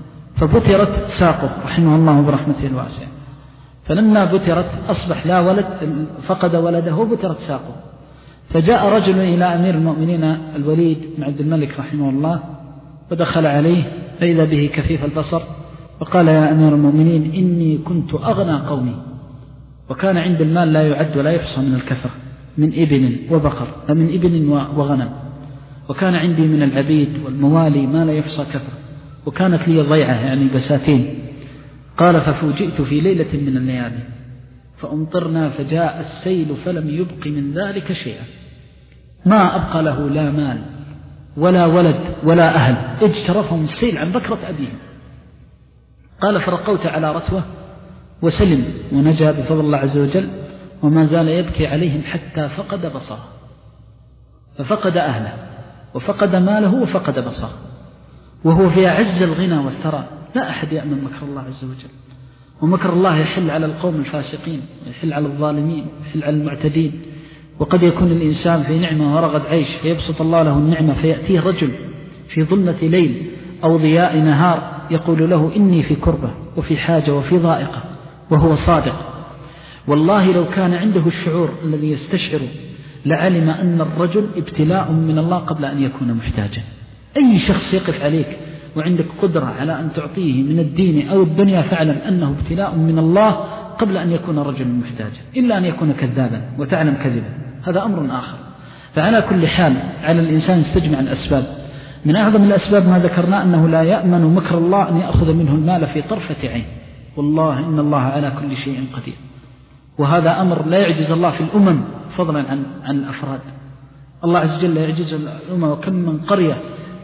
فبترت ساقه رحمه الله برحمته الواسعة. فلما بترت أصبح لا ولد، فقد ولده وبترت ساقه. فجاء رجل إلى أمير المؤمنين الوليد بن عبد الملك رحمه الله ودخل عليه فإذا به كفيف البصر وقال يا أمير المؤمنين إني كنت أغنى قومي وكان عند المال لا يعد ولا يحصى من الكثرة من إبل وبقر من إبل وغنم وكان عندي من العبيد والموالي ما لا يحصى كثرة وكانت لي ضيعة يعني بساتين. قال ففوجئت في ليلة من الليالي فأمطرنا فجاء السيل فلم يبق من ذلك شيئا ما أبقى له لا مال ولا ولد ولا أهل اجترفهم السيل عن بكرة أبيهم. قال فرقوت على رتوة وسلم ونجا بفضل الله عز وجل وما زال يبكي عليهم حتى فقد بصره ففقد أهله وفقد ماله وفقد بصره وهو في أعز الغنى والثراء. لا أحد يأمن مكر الله عز وجل ومكر الله يحل على القوم الفاسقين ويحل على الظالمين ويحل على المعتدين. وقد يكون الإنسان في نعمة ورغد عيش فيبسط الله له النعمة فيأتيه رجل في ظلمة ليل أو ضياء نهار يقول له إني في كربة وفي حاجة وفي ضائقة وهو صادق. والله لو كان عنده الشعور الذي يستشعر لعلم أن الرجل ابتلاء من الله قبل أن يكون محتاجا. أي شخص يقف عليك وعندك قدرة على أن تعطيه من الدين أو الدنيا فاعلم أنه ابتلاء من الله قبل أن يكون رجل محتاجا إلا أن يكون كذابا وتعلم كذبا هذا أمر آخر. فعلى كل حال على الإنسان يستجمع الأسباب. من أعظم الأسباب ما ذكرنا أنه لا يأمن مكر الله أن يأخذ منه المال في طرفة عين. والله إن الله على كل شيء قدير وهذا أمر لا يعجز الله في الأمم فضلا عن, عن الأفراد. الله عز وجل يعجز الأمم وكم من قرية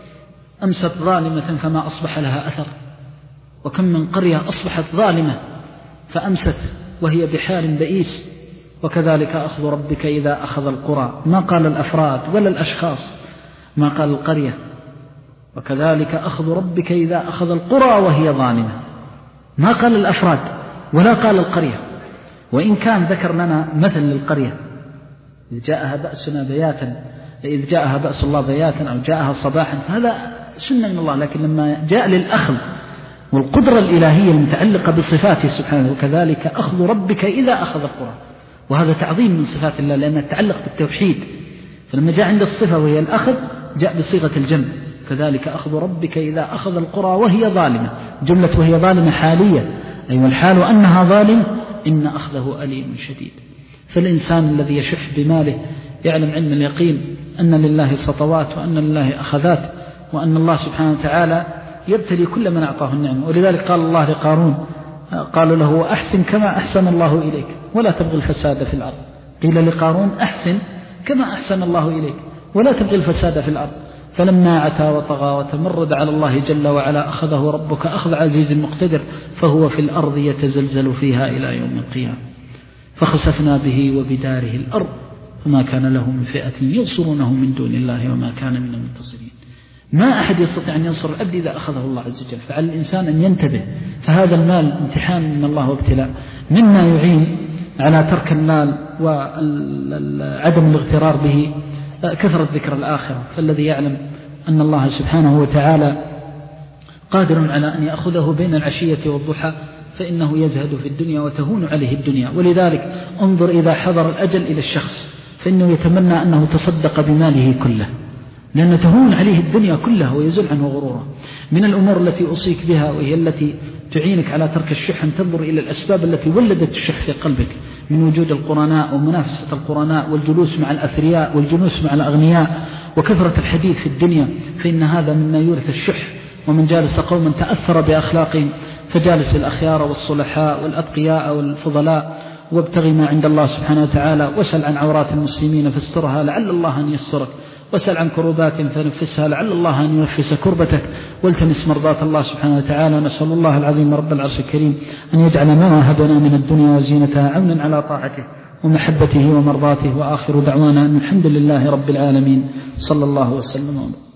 أمست ظالمة فما أصبح لها أثر وكم من قرية أصبحت ظالمة فأمست وهي بحال بئيس. وكذلك أخذ ربك إذا أخذ القرى ما قال الأفراد ولا الأشخاص ما قال القرية. وكذلك أخذ ربك إذا أخذ القرى وهي ظالمة ما قال الأفراد ولا قال القرية. وإن كان ذكر لنا مثل للقرية إذ جاءها بأسنا بياتا إذ جاءها بأس الله بياتا أو جاءها صباحا هذا سنة من الله. لكن لما جاء للأخذ والقدرة الإلهية المتعلقة بصفاته سبحانه وكذلك أخذ ربك إذا أخذ القرى وهذا تعظيم من صفات الله لأنه تتعلق بالتوحيد. فلما جاء عند الصفة وهي الأخذ جاء بصيغة الجمع كذلك أخذ ربك إذا أخذ القرى وهي ظالمة. جملة وهي ظالمة حالية أي والحال أنها ظالم إن أخذه أليم شديد. فالإنسان الذي يشح بماله يعلم علم اليقين أن لله سطوات وأن لله أخذات وأن الله سبحانه وتعالى يبتلي كل من أعطاه النعمة. ولذلك قال الله لقارون قالوا له أحسن كما أحسن الله إليك ولا تبغي الفساد في الأرض. قيل لقارون أحسن كما أحسن الله إليك ولا تبغي الفساد في الأرض. فلما عتى وطغى وتمرد على الله جل وعلا أخذه ربك أخذ عزيز مقتدر فهو في الأرض يتزلزل فيها إلى يوم القيامة. فخسفنا به وبداره الأرض فما كان له من فئة ينصرونه من دون الله وما كان من المنتصرين. ما أحد يستطيع أن ينصر العبد إذا أخذه الله عز وجل. فعلى الإنسان أن ينتبه. فهذا المال امتحان من الله وابتلاء. مما يعين على ترك المال وعدم الاغترار به كثرة ذكر الآخرة. فالذي يعلم أن الله سبحانه وتعالى قادر على أن يأخذه بين العشية والضحى فإنه يزهد في الدنيا وتهون عليه الدنيا. ولذلك انظر إذا حضر الأجل إلى الشخص فإنه يتمنى أنه تصدق بماله كله لأنه تهون عليه الدنيا كلها ويزول عنه غروره. من الأمور التي أوصيك بها وهي التي تعينك على ترك الشح أن تنظر إلى الأسباب التي ولدت الشح في قلبك من وجود القرناء ومنافسة القرناء والجلوس مع الأثرياء والجلوس مع الأغنياء وكثرة الحديث في الدنيا فإن هذا مما يورث الشح. ومن جالس قوما تأثر بأخلاقهم فجالس الأخيار والصلحاء والأتقياء والفضلاء وابتغي ما عند الله سبحانه وتعالى وسل عن عورات المسلمين فاسترها لعل الله أن يسترك وسل عن كروبات فنفسها لعل الله أن ينفس كربتك والتمس مرضات الله سبحانه وتعالى. نسأل الله العظيم رب العرش الكريم أن يجعل ما وهبنا من الدنيا وزينتها عونا على طاعته ومحبته ومرضاته. وآخر دعوانا أن الحمد لله رب العالمين صلى الله وسلم.